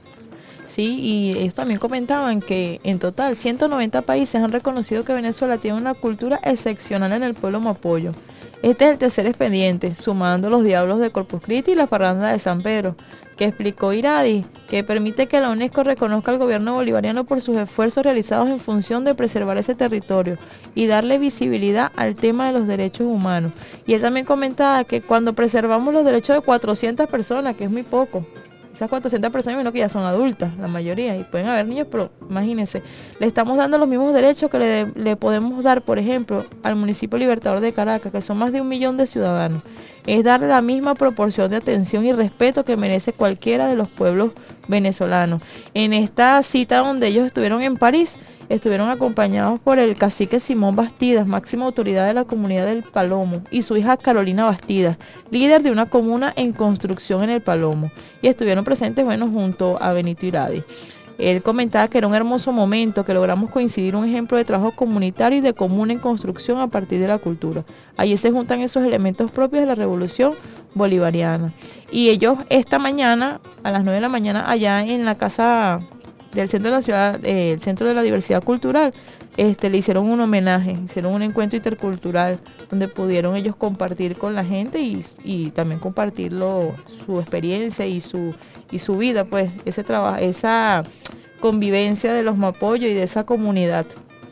Sí, y ellos también comentaban que en total ciento noventa países han reconocido que Venezuela tiene una cultura excepcional en el pueblo mapoyo. Este es el tercer expediente, sumando los Diablos de Corpus Christi y la Parranda de San Pedro, que explicó Iradi, que permite que la UNESCO reconozca al gobierno bolivariano por sus esfuerzos realizados en función de preservar ese territorio y darle visibilidad al tema de los derechos humanos. Y él también comentaba que cuando preservamos los derechos de cuatrocientas personas, que es muy poco, esas cuatrocientas personas, menos que ya son adultas, la mayoría, y pueden haber niños, pero imagínense, le estamos dando los mismos derechos que le, le podemos dar, por ejemplo, al municipio Libertador de Caracas, que son más de un millón de ciudadanos. Es darle la misma proporción de atención y respeto que merece cualquiera de los pueblos venezolanos. En esta cita donde ellos estuvieron en París, estuvieron acompañados por el cacique Simón Bastidas, máxima autoridad de la comunidad del Palomo, y su hija Carolina Bastidas, líder de una comuna en construcción en el Palomo, y estuvieron presentes, bueno, junto a Benito Iradi. Él comentaba que era un hermoso momento, que logramos coincidir un ejemplo de trabajo comunitario y de comuna en construcción a partir de la cultura. Allí se juntan esos elementos propios de la revolución bolivariana. Y ellos esta mañana, a las nueve de la mañana, allá en la casa del centro de la ciudad, eh, el centro de la diversidad cultural, este, le hicieron un homenaje, hicieron un encuentro intercultural donde pudieron ellos compartir con la gente y, y también compartir lo, su experiencia y su y su vida, pues ese trabajo, esa convivencia de los mapoyos y de esa comunidad.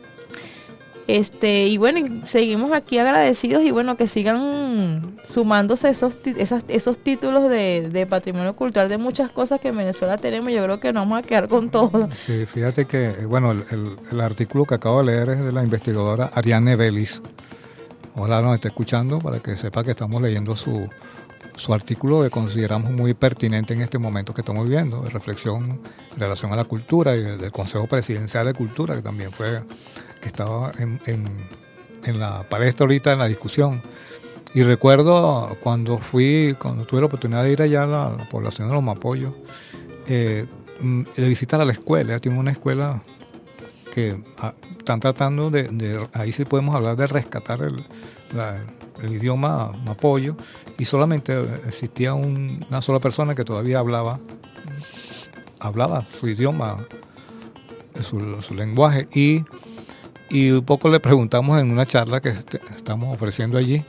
Este, y bueno, y seguimos aquí agradecidos, y bueno, que sigan sumándose esos, esas, esos títulos de, de patrimonio cultural de muchas cosas que en Venezuela tenemos. Yo creo que nos vamos a quedar con todo. Sí, fíjate que, bueno, el, el, el artículo que acabo de leer es de la investigadora Ariane Vélez. Ojalá nos esté escuchando para que sepa que estamos leyendo su, su artículo, que consideramos muy pertinente en este momento que estamos viviendo, de reflexión en relación a la cultura, y del Consejo Presidencial de Cultura, que también fue... que estaba en, en, en la palestra ahorita, en la discusión. Y recuerdo cuando fui, cuando tuve la oportunidad de ir allá a la, la población de los Mapoyos, eh, de visitar a la escuela. Tiene una escuela que a, están tratando de, de, ahí sí podemos hablar de rescatar el, la, el idioma mapoyo, y solamente existía un, una sola persona que todavía hablaba, hablaba su idioma, su, su lenguaje, y Y un poco le preguntamos en una charla que est- estamos ofreciendo allí,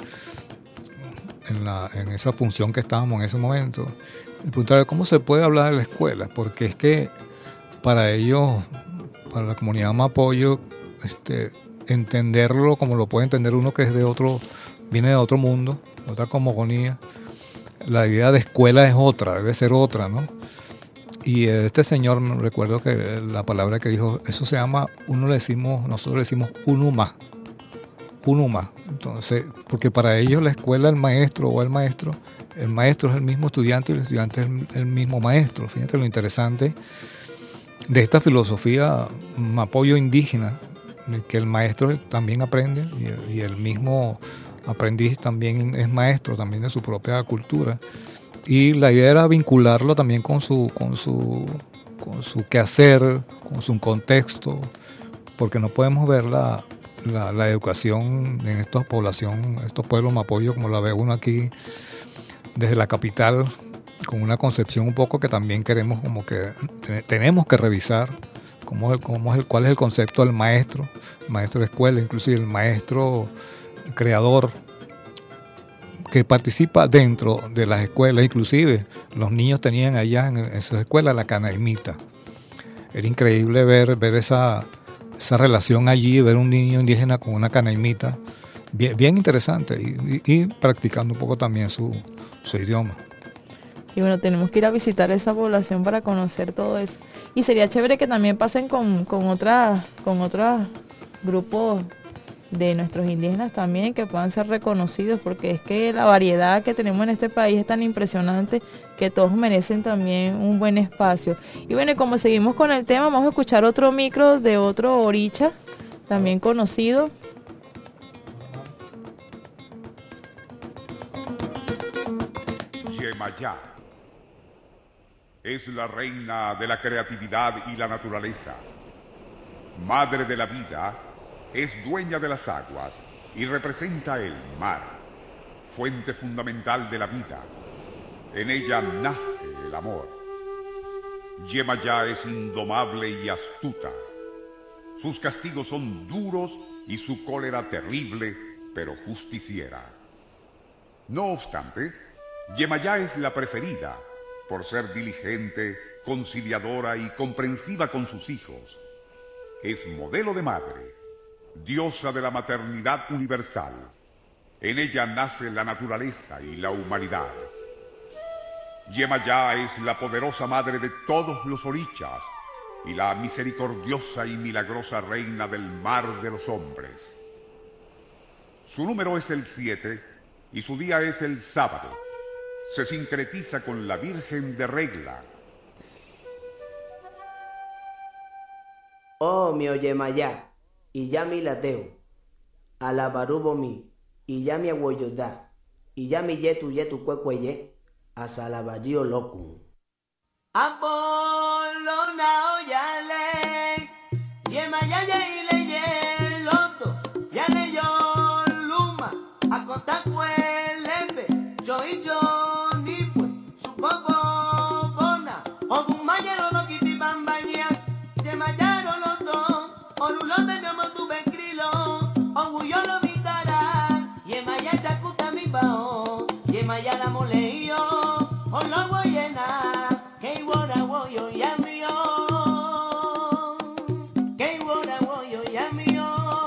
en, la, en esa función que estábamos en ese momento, le preguntaba cómo se puede hablar de la escuela, porque es que para ellos, para la comunidad mapoyo, este, entenderlo como lo puede entender uno que es de otro, viene de otro mundo, de otra cosmogonía, la idea de escuela es otra, debe ser otra, ¿no? Y este señor, recuerdo que la palabra que dijo, eso se llama, uno le decimos, nosotros le decimos unuma, unuma. Entonces, porque para ellos la escuela, el maestro o el maestro, el maestro es el mismo estudiante y el estudiante es el, el mismo maestro. Fíjate lo interesante de esta filosofía mapoyo indígena, de que el maestro también aprende y el, y el mismo aprendiz también es maestro también de su propia cultura. Y la idea era vincularlo también con su, con su, con su quehacer, con su contexto, porque no podemos ver la, la, la educación en esta población, estos pueblos mapoyos, como la ve uno aquí desde la capital, con una concepción un poco que también queremos, como que te, tenemos que revisar, cómo es el, cómo es el, cuál es el concepto del maestro, el maestro de escuela, inclusive el maestro creador, que participa dentro de las escuelas. Inclusive los niños tenían allá en esas escuelas la canaimita. Era increíble ver, ver esa, esa relación allí, ver un niño indígena con una canaimita, bien, bien interesante, y, y, y practicando un poco también su, su idioma. Sí, bueno, tenemos que ir a visitar esa población para conocer todo eso. Y sería chévere que también pasen con, con otras, con otros grupos de nuestros indígenas también, que puedan ser reconocidos, porque es que la variedad que tenemos en este país es tan impresionante que todos merecen también un buen espacio. Y bueno, y como seguimos con el tema, vamos a escuchar otro micro de otro oricha, también conocido. Yemayá es la reina de la creatividad y la naturaleza, madre de la vida, es dueña de las aguas y representa el mar, fuente fundamental de la vida. En ella nace el amor. Yemayá es indomable y astuta. Sus castigos son duros y su cólera terrible, pero justiciera. No obstante, Yemayá es la preferida por ser diligente, conciliadora y comprensiva con sus hijos. Es modelo de madre, diosa de la maternidad universal. En ella nace la naturaleza y la humanidad. Yemayá es la poderosa madre de todos los orichas y la misericordiosa y milagrosa reina del mar de los hombres. Su número es el siete y su día es el sábado. Se sincretiza con la Virgen de Regla. Oh, mi Yemayá, y ya mi lateo, alabarubo mi, y ya mi aguayoda, y ya mi yetu yetu cuecueye, asalabayo locum. Apolona oyale, Yemayá yeile ye loto, yale yo luma, acotacuelepe, choicho. Yemayá la moleyo, o lo voy llena, que iguora voy yo ya mío, que iguora voy yo ya mío.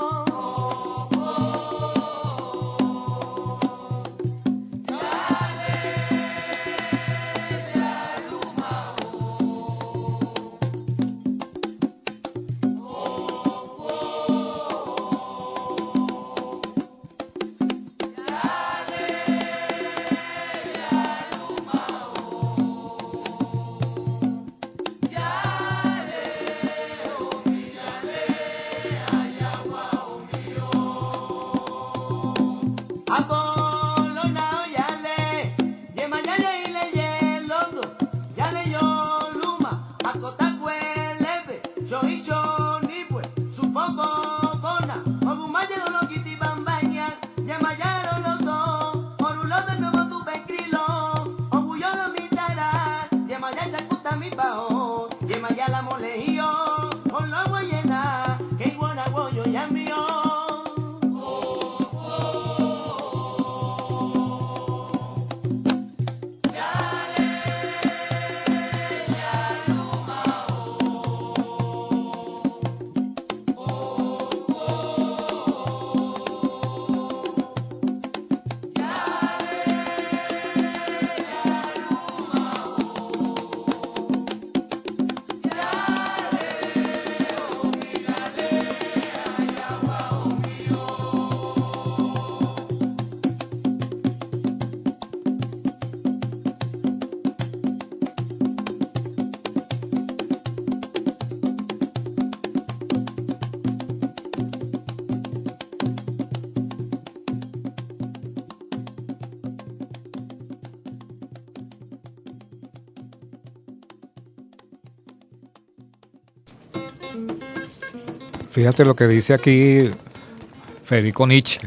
Fíjate lo que dice aquí Federico Nietzsche.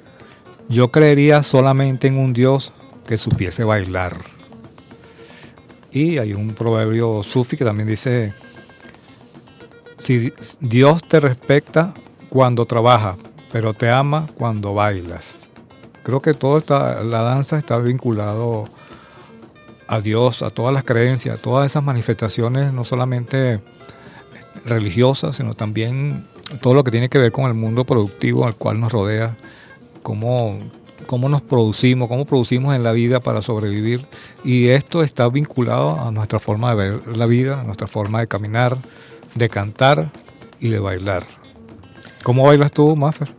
Yo creería solamente en un Dios que supiese bailar. Y hay un proverbio sufi que también dice: si Dios te respeta cuando trabajas, pero te ama cuando bailas. Creo que toda esta, la danza está vinculado a Dios, a todas las creencias, a todas esas manifestaciones, no solamente religiosas, sino también todo lo que tiene que ver con el mundo productivo al cual nos rodea, cómo cómo nos producimos, cómo producimos en la vida para sobrevivir. Y esto está vinculado a nuestra forma de ver la vida, a nuestra forma de caminar, de cantar y de bailar. ¿Cómo bailas tú, Maffer?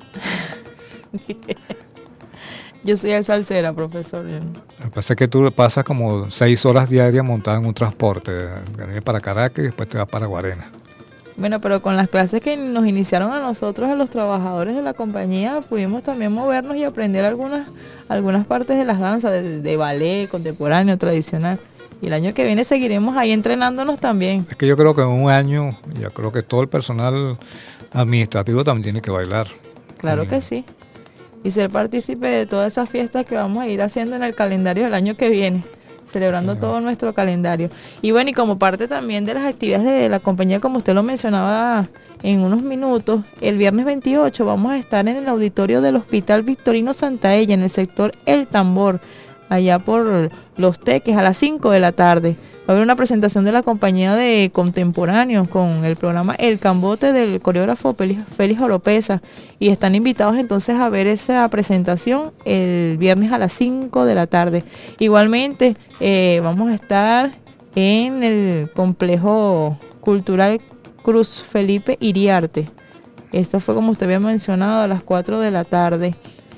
Yo soy el salsera, profesor. Me parece que tú pasas como seis horas diarias montada en un transporte, para Caracas y después te vas para Guarena. Bueno, pero con las clases que nos iniciaron a nosotros, a los trabajadores de la compañía, pudimos también movernos y aprender algunas, algunas partes de las danzas, de, de ballet contemporáneo, tradicional. Y el año que viene seguiremos ahí entrenándonos también. Es que yo creo que en un año, yo creo que todo el personal administrativo también tiene que bailar. Claro que sí. Y ser partícipe de todas esas fiestas que vamos a ir haciendo en el calendario del año que viene, celebrando sí, todo nuestro calendario. Y bueno, y como parte también de las actividades de la compañía, como usted lo mencionaba en unos minutos, el viernes veintiocho vamos a estar en el auditorio del Hospital Victorino Santaella, en el sector El Tambor, allá por Los Teques, a las cinco de la tarde. Va a haber una presentación de la compañía de contemporáneos con el programa El Cambote del coreógrafo Félix Oropesa, y están invitados entonces a ver esa presentación el viernes a las cinco de la tarde. Igualmente eh, vamos a estar en el complejo cultural Cruz Felipe Iriarte. Esto fue, como usted había mencionado, a las cuatro de la tarde,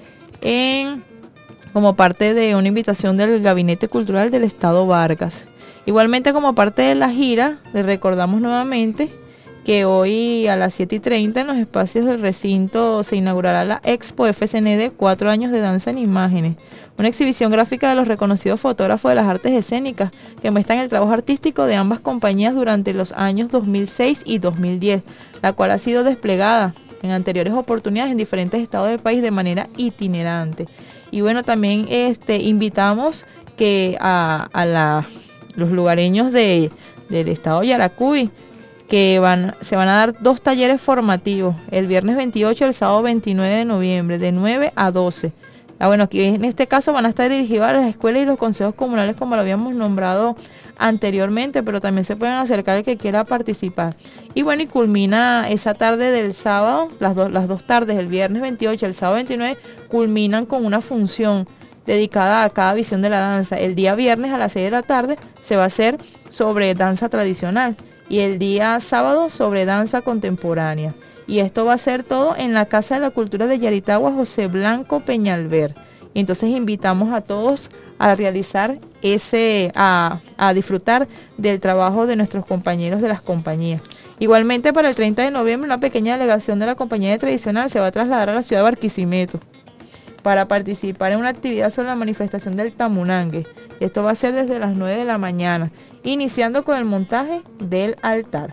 en, como parte de una invitación del Gabinete Cultural del Estado Vargas. Igualmente, como parte de la gira, les recordamos nuevamente que hoy a las siete y treinta en los espacios del recinto se inaugurará la Expo F C N D Cuatro Años de Danza en Imágenes, una exhibición gráfica de los reconocidos fotógrafos de las artes escénicas que muestran el trabajo artístico de ambas compañías durante los años dos mil seis y dos mil diez, la cual ha sido desplegada en anteriores oportunidades en diferentes estados del país de manera itinerante. Y bueno, también este invitamos que a, a la... los lugareños de, del estado de Yaracuy, que van, se van a dar dos talleres formativos, el viernes veintiocho y el sábado veintinueve de noviembre, de nueve a doce. Ah, bueno, aquí en este caso van a estar dirigidos a las escuelas y los consejos comunales, como lo habíamos nombrado anteriormente, pero también se pueden acercar el que quiera participar. Y bueno, y culmina esa tarde del sábado, las, do, las dos tardes, el viernes veintiocho y el sábado veintinueve, culminan con una función dedicada a cada visión de la danza. El día viernes a las seis de la tarde se va a hacer sobre danza tradicional y el día sábado sobre danza contemporánea. Y esto va a ser todo en la Casa de la Cultura de Yaritagua, José Blanco Peñalver. Y entonces invitamos a todos a realizar ese, a, a disfrutar del trabajo de nuestros compañeros de las compañías. Igualmente, para el treinta de noviembre, una pequeña delegación de la compañía de tradicional se va a trasladar a la ciudad de Barquisimeto para participar en una actividad sobre la manifestación del Tamunangue. Esto va a ser desde las nueve de la mañana, iniciando con el montaje del altar.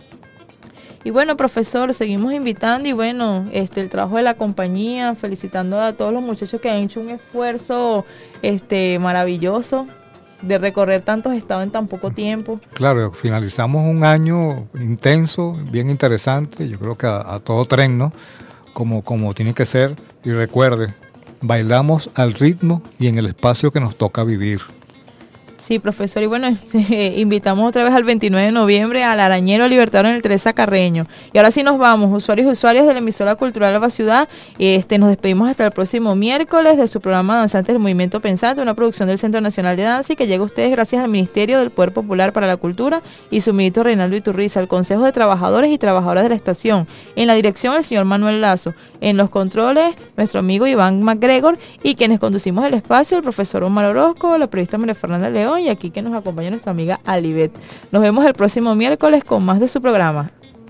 Y bueno, profesor, seguimos invitando y bueno, este el trabajo de la compañía, felicitando a todos los muchachos que han hecho un esfuerzo este maravilloso de recorrer tantos estados en tan poco tiempo. Claro, finalizamos un año intenso, bien interesante, yo creo que a, a todo tren, ¿no? Como, como tiene que ser. Y recuerde, bailamos al ritmo y en el espacio que nos toca vivir. Sí, profesor, y bueno, eh, invitamos otra vez al veintinueve de noviembre al Arañero Libertador en el Teresa Carreño. Y ahora sí nos vamos, usuarios y usuarias de la emisora cultural Alba Ciudad. Este, nos despedimos hasta el próximo miércoles de su programa Danzantes del Movimiento Pensante, una producción del Centro Nacional de Danza y que llega a ustedes gracias al Ministerio del Poder Popular para la Cultura y su ministro Reinaldo Iturriza, al Consejo de Trabajadores y Trabajadoras de la Estación. En la dirección, el señor Manuel Lazo. En los controles, nuestro amigo Iván MacGregor, y quienes conducimos el espacio, el profesor Omar Orozco, la periodista María Fernanda León, y aquí que nos acompaña nuestra amiga Alibet. Nos vemos el próximo miércoles con más de su programa.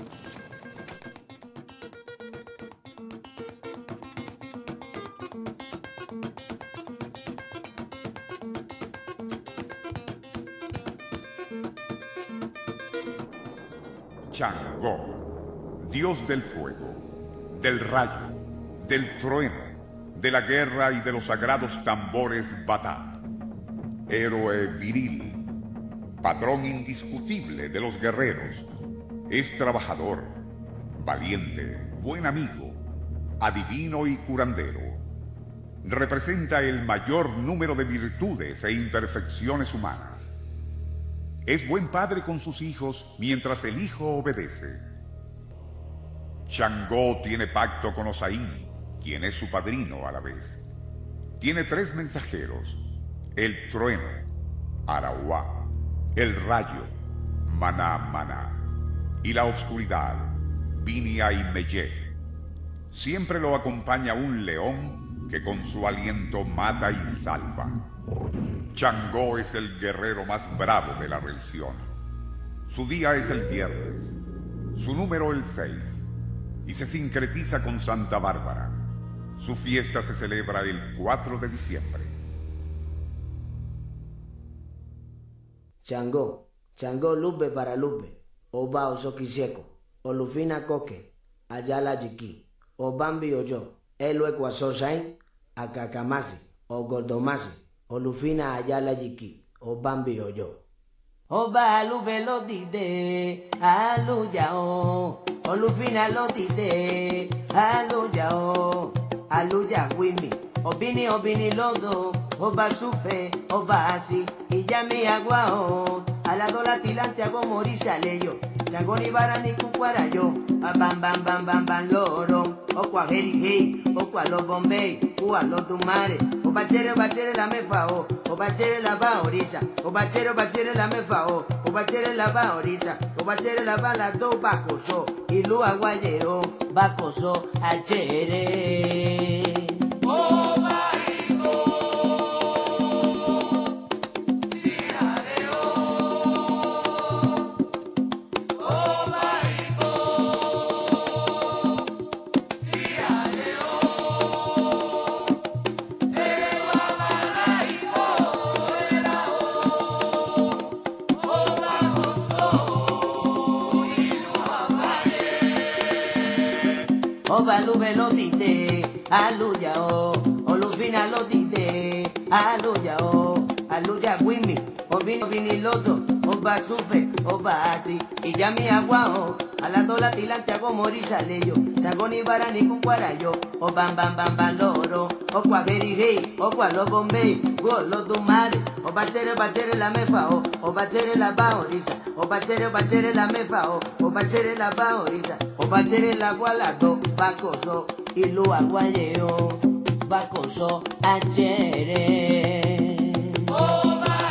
Changó, dios del fuego, del rayo, del trueno, de la guerra y de los sagrados tambores batá. Héroe viril, patrón indiscutible de los guerreros, es trabajador, valiente, buen amigo, adivino y curandero. Representa el mayor número de virtudes e imperfecciones humanas. Es buen padre con sus hijos mientras el hijo obedece. Changó tiene pacto con Osaín, quien es su padrino a la vez. tiene tres mensajeros: el trueno, Arauá, el rayo, Maná Maná, y la oscuridad, Vinia y Meyé. Siempre lo acompaña un león que con su aliento mata y salva. Changó es el guerrero más bravo de la religión. Su día es el viernes, su número el seis, y se sincretiza con Santa Bárbara. Su fiesta se celebra el cuatro de diciembre. Changó, Changó lupe para lupe, Oba osoquisieco, Olufina coque, Ayala yiqui, Obambi oyo, Elo ecuasosain, Acacamasi, O gordomasi, Olufina Ayala yiqui, Obambi oyo. Oba lupe lo dide, aluyao, Olufina lo dide, aluyao, aluya wimi, Obini obini lodo, Oba sufe, Oba asi, y ya mi aguao, alado la tilante hago morir saleyo, Chango ni vara ni cucuarayo, a bam bam bam bam bam loro, o cua heri hey, o cua lo bombay, o a lo tumare, o bachere bachere la me fao, o bachere la va orisa, o bachere bachere la me fao, o bachere la va orisa, o bachere la va la do bacoso, y lu aguayeo, bacoso achere. Oh, Obalube lo dite, aluya o, Olufina lo dite, aluya o, aluya wimi, Obini vini lodo, Oba sufe, Oba asi, y ya mi aguao, alado la tilante hago morir saleyo, Chango ni vara ni cucuarayo, o bam bam bam bam loro, o cua beri hey, o cua lo bombay, go lo tumare, o bachere bachere la me fao, o bachere la ba orisa, o bachere bachere la me fao, o bachere la ba orisa, o bachere la gualado, bacoso, y lu aguayeo, bacoso achere. Oh.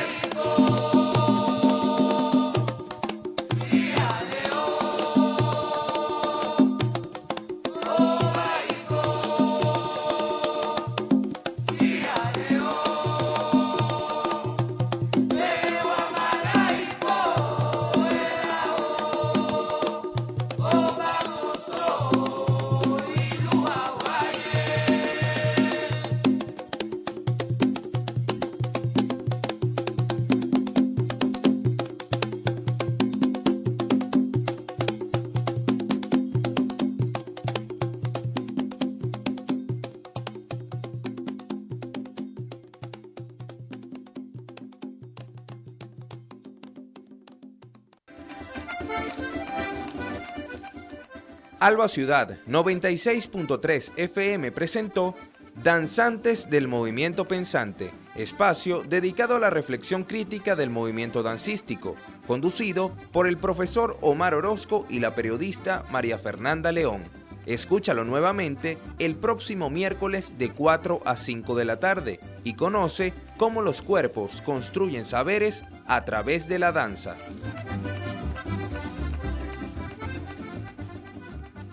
Alba Ciudad noventa y seis punto tres F M presentó Danzantes del Movimiento Pensante, espacio dedicado a la reflexión crítica del movimiento dancístico, conducido por el profesor Omar Orozco y la periodista María Fernanda León. Escúchalo nuevamente el próximo miércoles de cuatro a cinco de la tarde y conoce cómo los cuerpos construyen saberes a través de la danza.